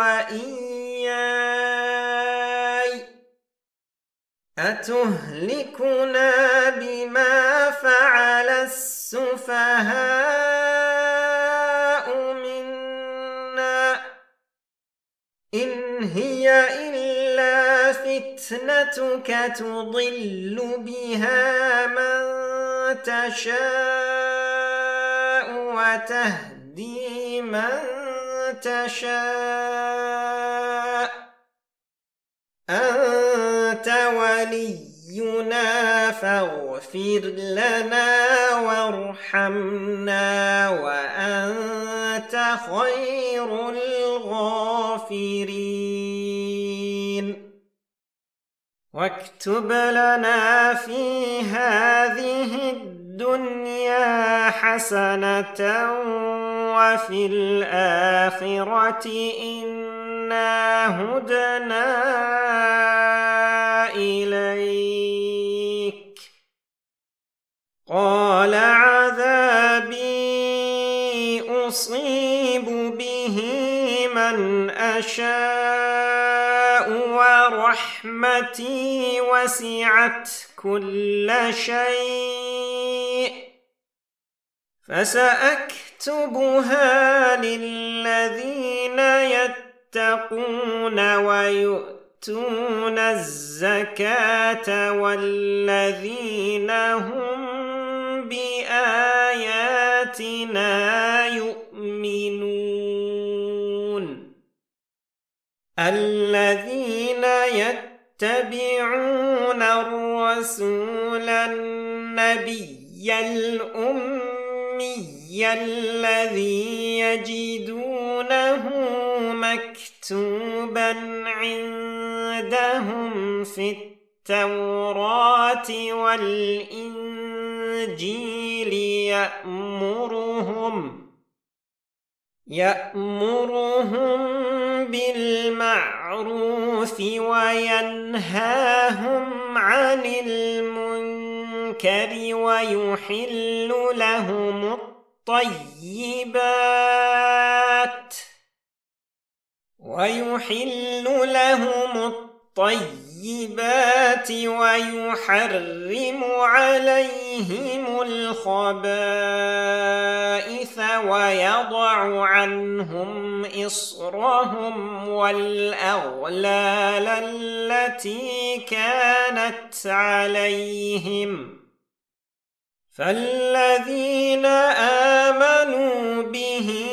وإياي أتهلكنا بما فعل السفهاء منا إن هي إلا فتنتك تضل بها من تشاء وتهدي من تشاء أنت ولينا فاغفر لنا وارحمنا وأنت خير الغافرين واكتب لنا في هذه الدنيا حسنة وفي الآخرة إنا هدنا إليك قال عذابي أصيب به من أشاء ورحمتي وسعت كل شيء فسأكتبها للذين يتقون ويؤتون الزكاة والذين هم بآياتنا يؤمنون الذين يتبعون الرسول النبي الأمي الذي يجدونه مكتوبا عندهم في التوراة والإنجيل يأمرهم بالمعروف وينهاهم عن المنكر ويحل لهم الطيبات الطيبات ويحرم عليهم الخبائث ويضع عنهم إصرهم والأغلال التي كانت عليهم فالذين آمنوا به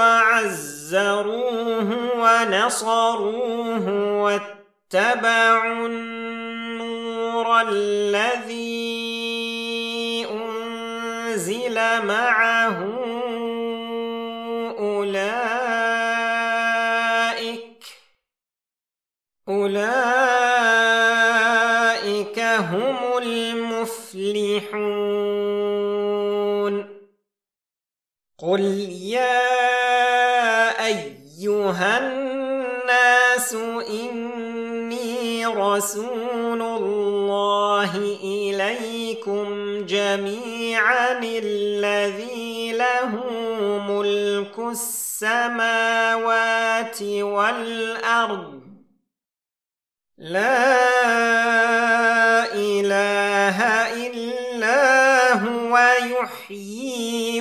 وعزروه ونصروه واتبعوا النور الذي أنزل معه أولئك هم المفلحون قل يا أيها الناس إني رسول الله إليكم جميعا الذي له ملك السماوات والأرض لا إله إلا هو يحيي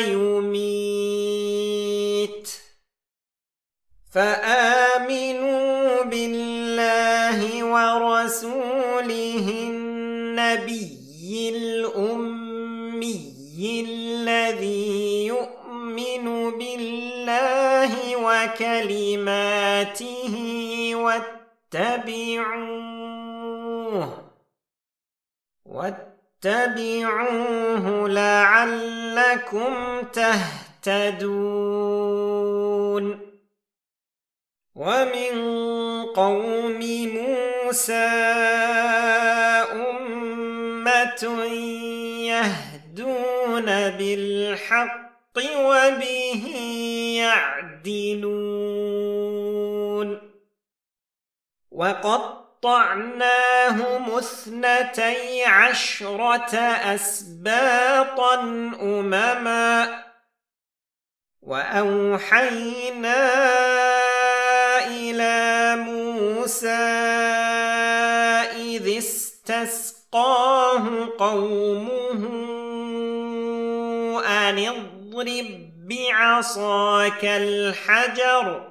ويميت فآمنوا بالله ورسوله النبي الأمي الذي يؤمن بالله وكلماته واتبعوه لعلكم تهتدون ومن قوم موسى أمة يهدون بالحق وبه يعدلون وقطعناهم 12 أسباطا أمما وأوحينا إلى موسى إذ استسقاه قومه أن اضرب بعصاك الحجر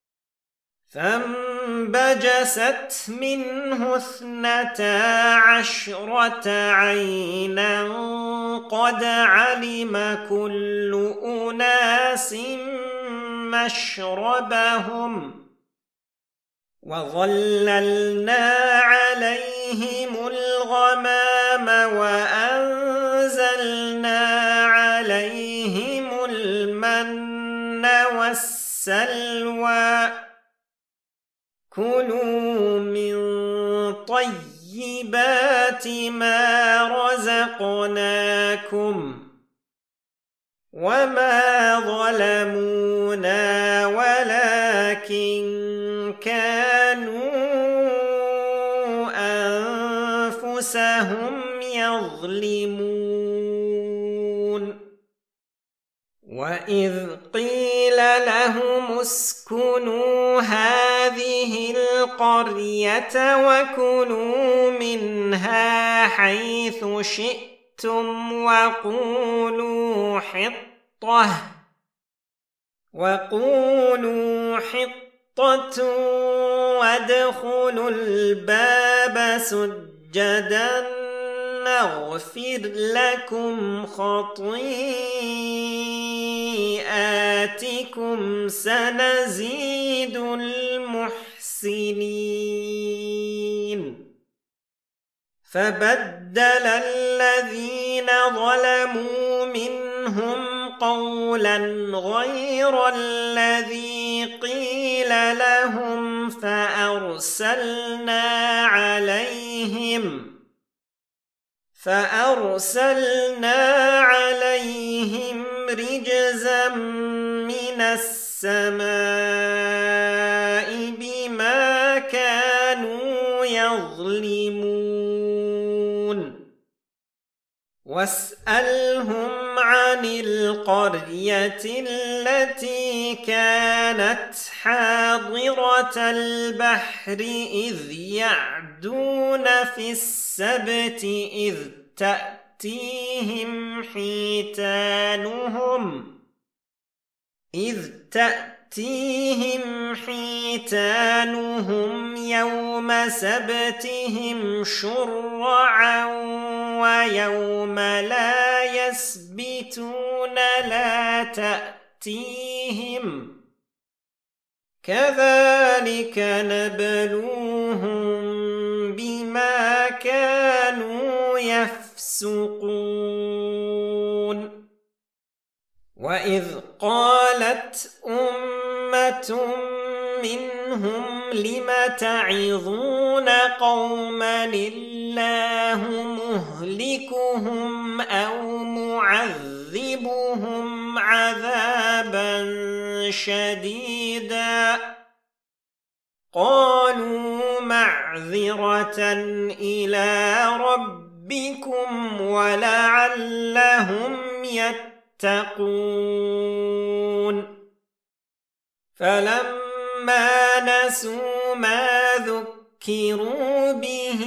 فانبجست منه 12 عينا قد علم كل أناس مشربهم وظللنا عليهم الغمام وأنزلنا عليهم المن والسلوى كلوا من طيبات ما رزقناكم وما ظلمونا ولكن كانوا أنفسهم يظلمون وإذ قيل لهم اسكنوا هذه القرية وكلوا منها حيث شئتم وقولوا حطة وادخلوا الباب سجدا نغفر لكم خطيئاتكم سنزيد المحسنين فبدل الذين ظلموا منهم قولا غير الذي قيل لهم فأرسلنا عليهم رجزا من السماء بما كانوا يظلمون واسألهم عن القرية التي كانت حاضرة البحر إذ يعدون في السبت إذ تأتيهم حيتانهم يوم سبتهم شرعا ويوم لا يسبتون لا تأتيهم كذلك نبلوهم بما كانوا يفسقون وإذ قالت أمة منهم لم تعظون قوما الله مهلكهم أو معذبهم عذابا شديدا قالوا معذرة إلى ربكم ولعلهم يتقون فلما نسوا ما ذكروا به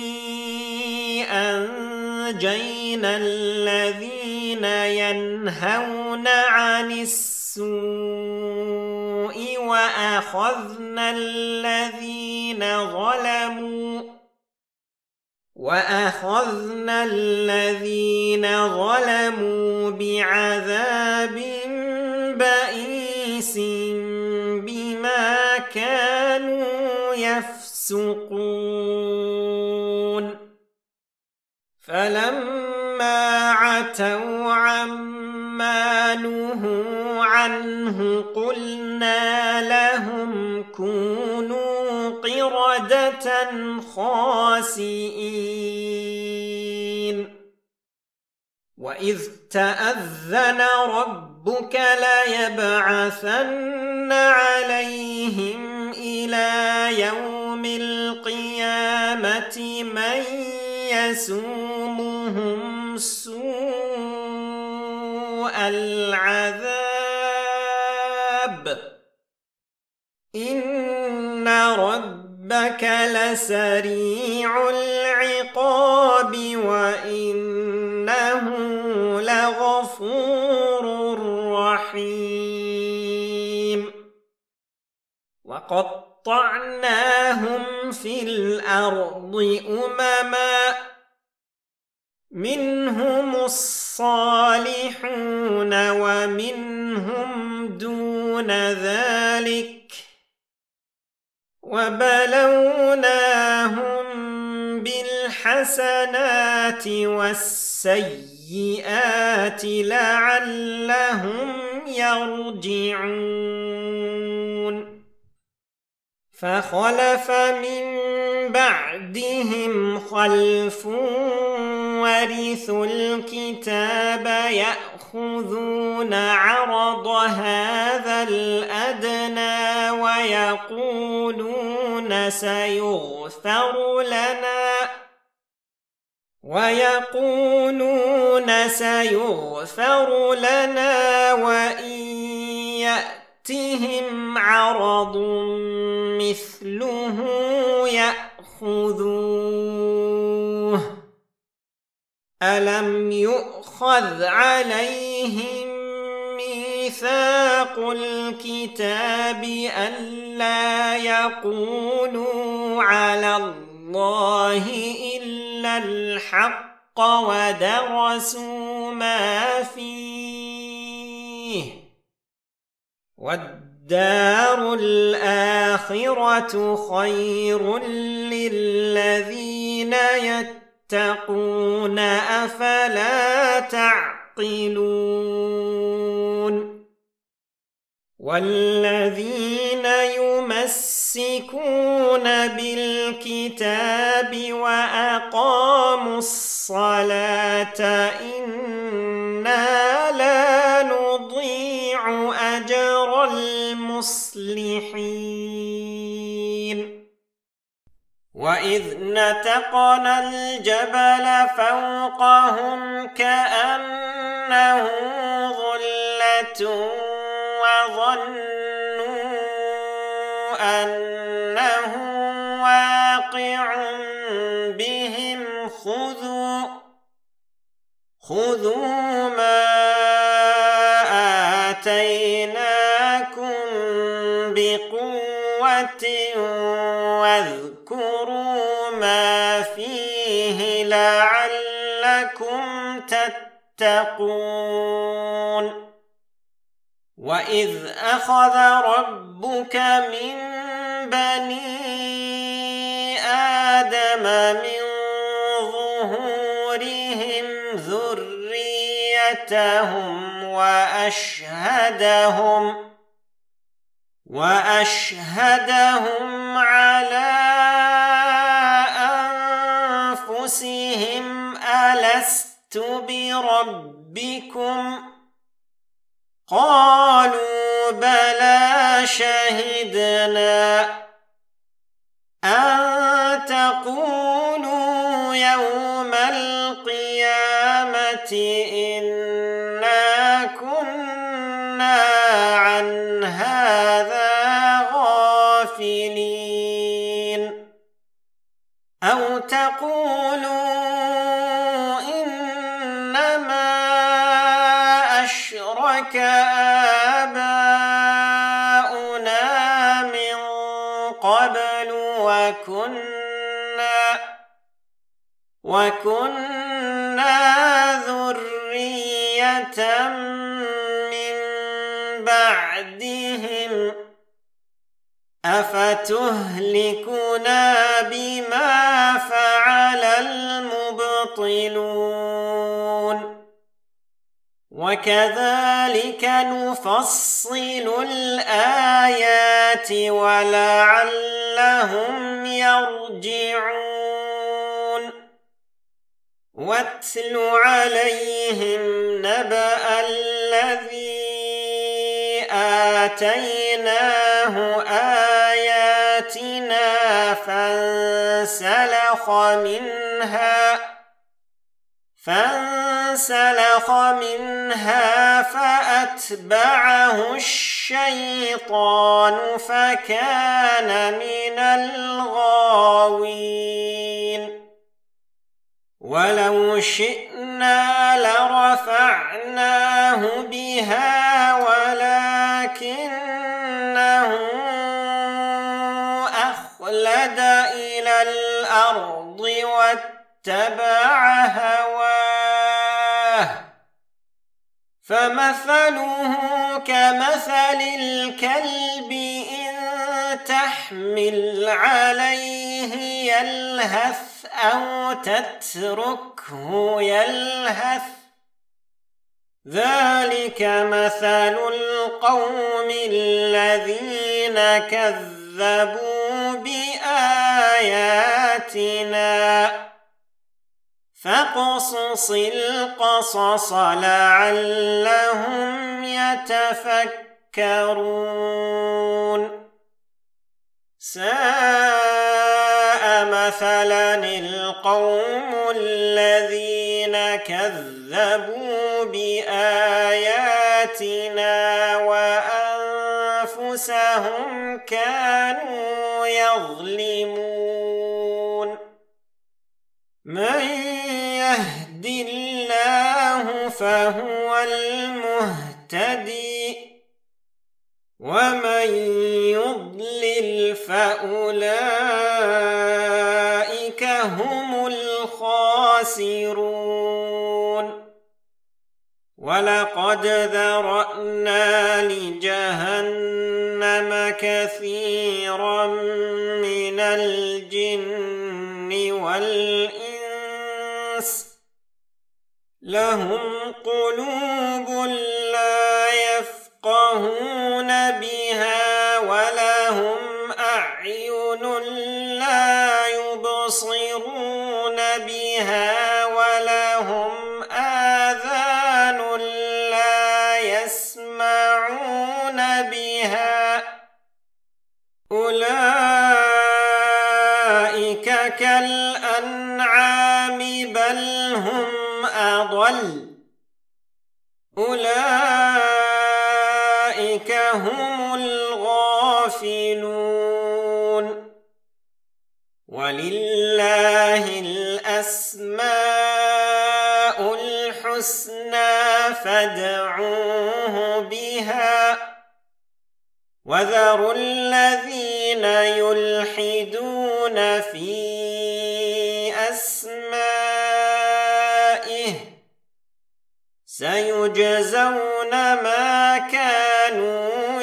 أنجينا الذين ينهون عن السوء وأخذنا الذين ظلموا بعذاب بئيس بما كانوا يفسقون فلما عتوا عما نهوا عنه قلنا لهم كونوا قردة خاسئين وإذ تأذن ربك ليبعثن عليهم إلى يوم القيامة من يسومهم سوء العذاب إن ربك لسريع العقاب وإنه لغفور رحيم وقطعناهم في الأرض أمما منهم الصالحون ومنهم دون ذلك وبلوناهم بالحسنات والسيئات لعلهم يرجعون فخلف من بعدهم خلف ورثوا الكتاب يأخذون عرض هذا الأدنى ويقولون سيغفر لنا وإن يأتهم عرض مثله يأخذوه ألم يؤخذ عليهم ميثاق الكتاب ألا يقولوا على الله إلا الحق ودرسوا ما فيه والدار الآخرة خير للذين يتقون أفلا تعقلون والذين يمسكون بالكتاب وأقاموا الصلاة إنا لا نضيع أجر المصلحين وإذ نتقنا الجبل فوقهم كأنه ظلة وظنوا أنه واقع بهم خذوا ما آتيناكم بقوة واذكروا ما فيه لعلكم تتقون وإذ أخذ ربك من بني آدم من ظهورهم ذريتهم وأشهدهم على أنفسهم ألست بربكم قالوا بلى شهدنا أن تقولوا يوم القيامة إنا كنا عن هذا غافلين أو تقولوا إنما أشرك آباؤنا من قبل وكنا ذرية من بعدهم أفتهلكنا بما فعل المبطلون وكذلك نفصل الآيات ولعلهم يرجعون واتل عليهم نبأ الذي آتيناه آياتنا فانسلخ منها فأتبعه الشيطان فكان من الغاوين ولو شئنا لرفعناه بها ولكنه أخلد إلى الأرض واتبع هواه فمثله كمثل الكلب إن تحمل عليه يلهث أو تتركه يلهث ذلك مثل القوم الذين كذبوا بآياتنا فاقصص القصص لعلهم يتفكرون ساء مثلا القوم الذين كذبوا بآياتنا وأنفسهم كانوا يظلمون من يهد الله فهو المهتدي ومن يضلل فأولئك هم الخاسرون ولقد ذرأنا لجهنم كثيرا من الجن والإنس لهم قلوب لا يفقهون بها ولهم أعين لا يبصرون بها ولهم آذان لا يسمعون بها أولئك كالأنعام بل هم أضل أولئك هم الغافلون ولله الأسماء الحسنى فادعوه بها وذروا الذين يلحدون في أسمائه سيجزون ما كانوا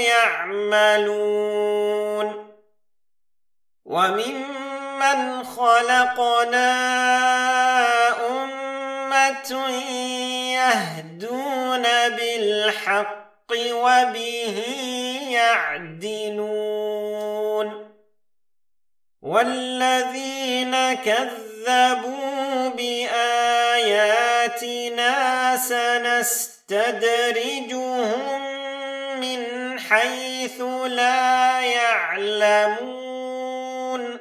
يعملون وممن خلقنا أمة يهدون بالحق وبه يعدلون والذين كذبوا بآياتنا سنستدرجهم من حيث لا يعلمون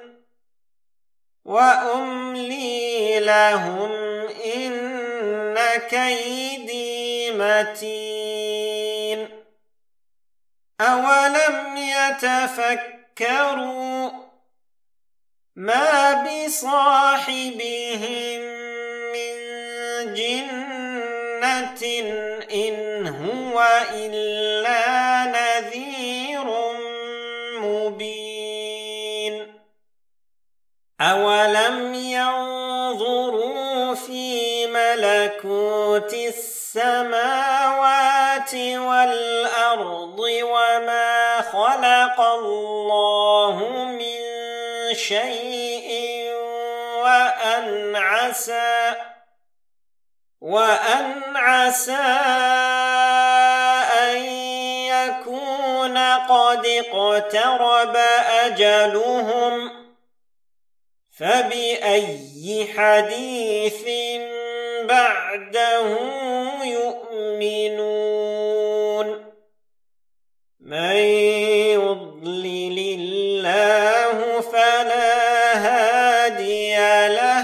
وأملي لهم إن كيدي متين أولم يتفكروا ما بصاحبهم من جنة إن هو إلا نذير مبين أولم ينظروا في ملكوت السماوات والأرض وما خلق الله من شيء وأن عسى أن يكون قد اقترب أجلهم فبأي حديث بعده يؤمنون من يضلل الله فلا هادي له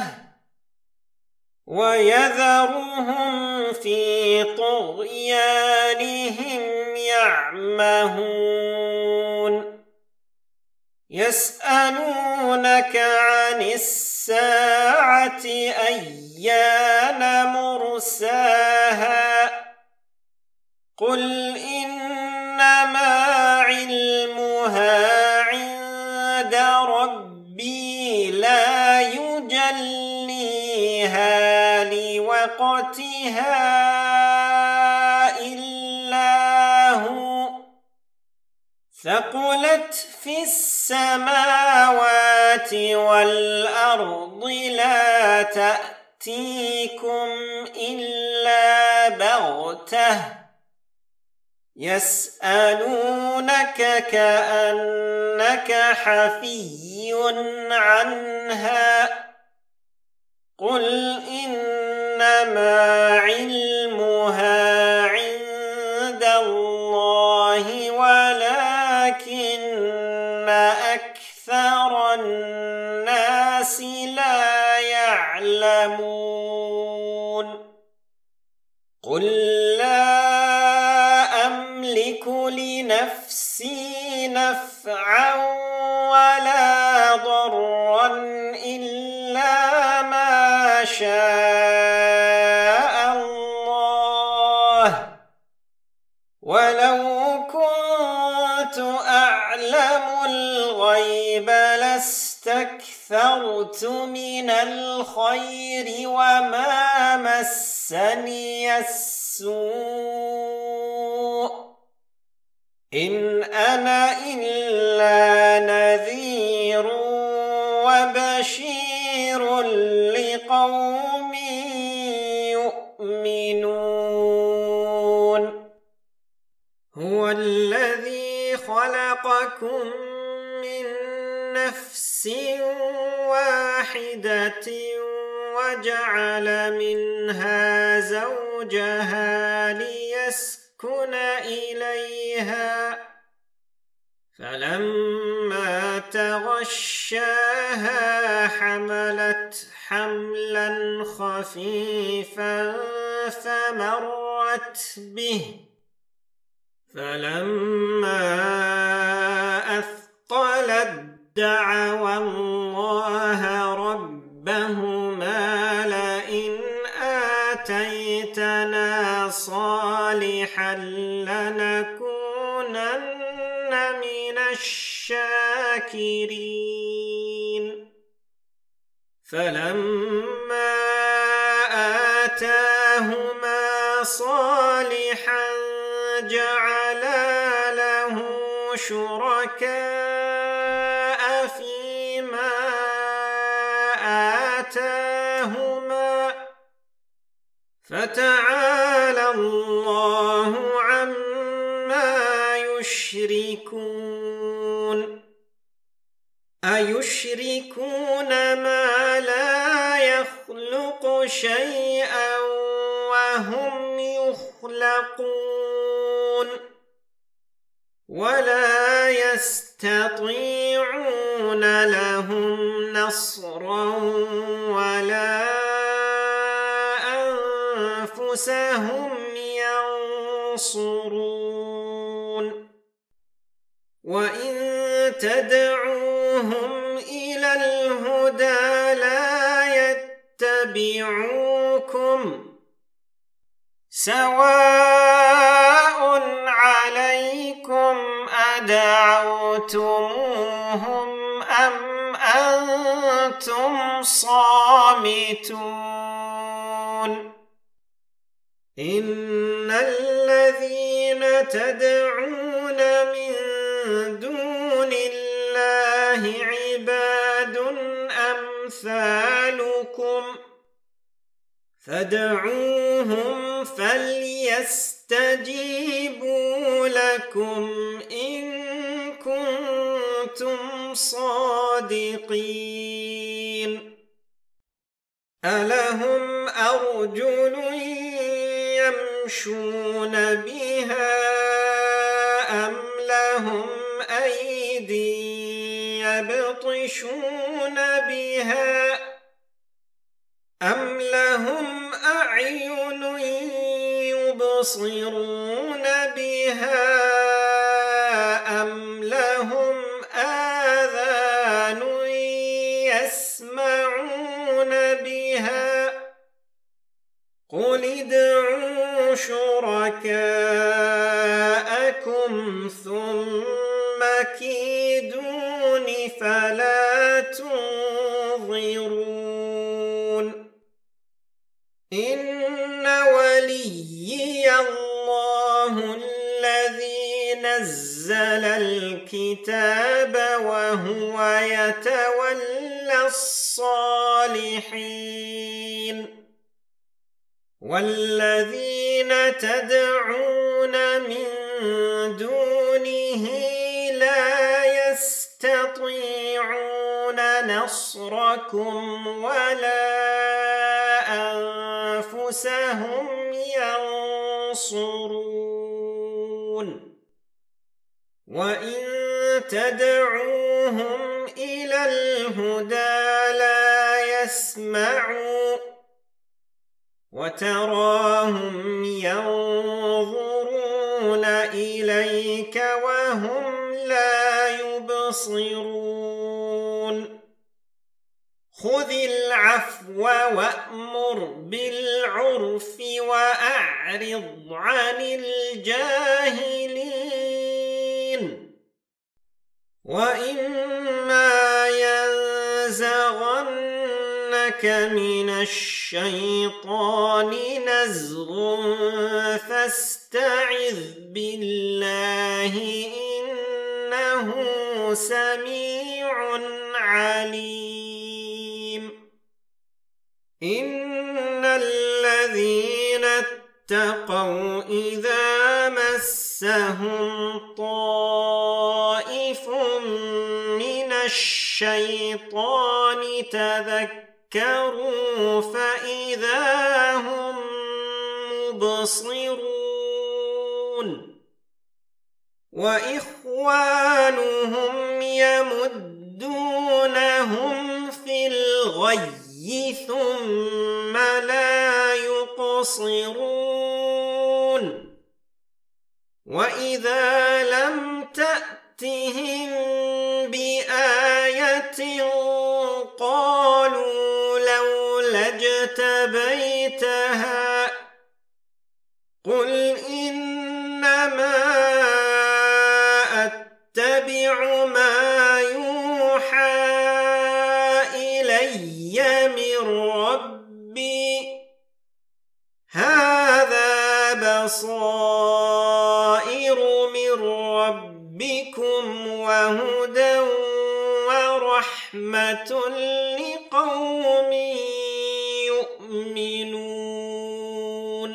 ويذرهم في طغيانهم يعمهون يسألونك عن الساعة أيان مرساها قل إنما علمها عند ربي لا يجليها لوقتها إلا هو ثقلت في السماوات والأرض لا تأتيكم إلا بغتة يسألونك كأنك حفي عنها قل إنما علمها عند الله ولكن أكثر الناس لا يعلمون قل لا أملك لنفسي نفعا ولا ضرا إلا ما شاء الله ولو كنت أعلم الغيب لاستكثرت من الخير وما مسني السوء إن أنا إلا نذير وبشير لقوم يؤمنون هو الذي خلقكم من نفس واحدة وجعل منها زوجها ليسكن إليها فلما تغشاها حملت حملا خفيفا فمرت به فلما أثقلت دعوا الله ربهما لئن آتيتنا صالحا لنكونن من الشاكرين فلما آتاهما صالحا جعلا له شركاء فيما آتاهما فتعالى الله عما يشركون أيشركون ما لا يخلق شيئا وهم يخلقون ولا يستطيعون لهم نصرا ولا أنفسهم ينصرون وإن تدعوهم إلى الهدى لا يتبعوكم سواء عليكم أدعوتموهم أم أنتم صامتون إن الذين تدعون من دون الله عباد أمثالكم فادعوهم فليستجيبوا لكم إن كنتم صادقين ألهم أرجل يمشون بها أم لهم أيدي يبطشون بها أم لهم أعين يبصرون بها أم لهم آذان يسمعون بها قل ادعوا شركاءكم ثم كيدون فلا تنظرون إن وليي الله الذي نزل الكتاب وهو يتولى الصالحين والذين تدعون من دونه لا يستطيعون نصركم ولا أنفسهم ينصرون وإن تدعوهم إلى الهدى لا يسمعوا وتراهم ينظرون إليك وهم لا يبصرون خذ العفو وأمر بالعرف وأعرض عن الجاهلين وإما ينزغنك من الشيطان نزغ فاستعذ بالله إنه سميع عليم إن الذين اتقوا إذا مسهم طائف من الشيطان تذكروا فإذا هم مبصرون وإخوانهم يمدونهم في الغي ثم لا يقصرون وإذا لم تأتهم بآية قالوا بيتها قل إنما أتبع ما يوحى إلي من ربي هذا بصائر من ربكم وهدى ورحمة لقوم يؤمنون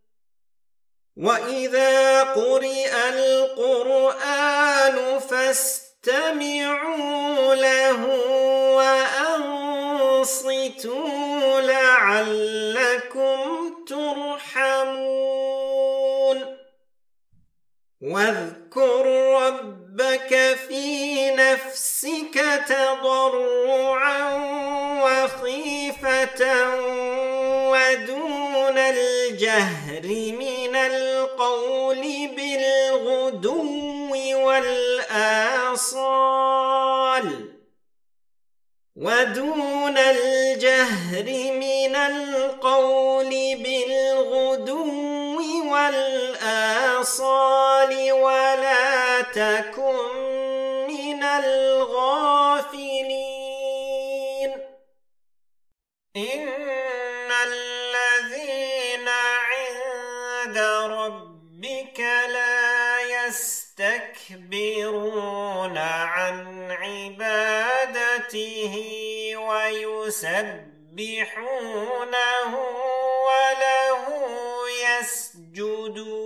وإذا قرئ القرآن فاستمعوا له وأنصتوا لعلكم ترحمون واذكر ربك في نفسك تضرعا وخيفة ودون الجهر من القول بالغدو والآصال ولا تكن من الغافلين إن الذين عند ربك لا يستكبرون عن عبادته ويسبحونه وله يسجدون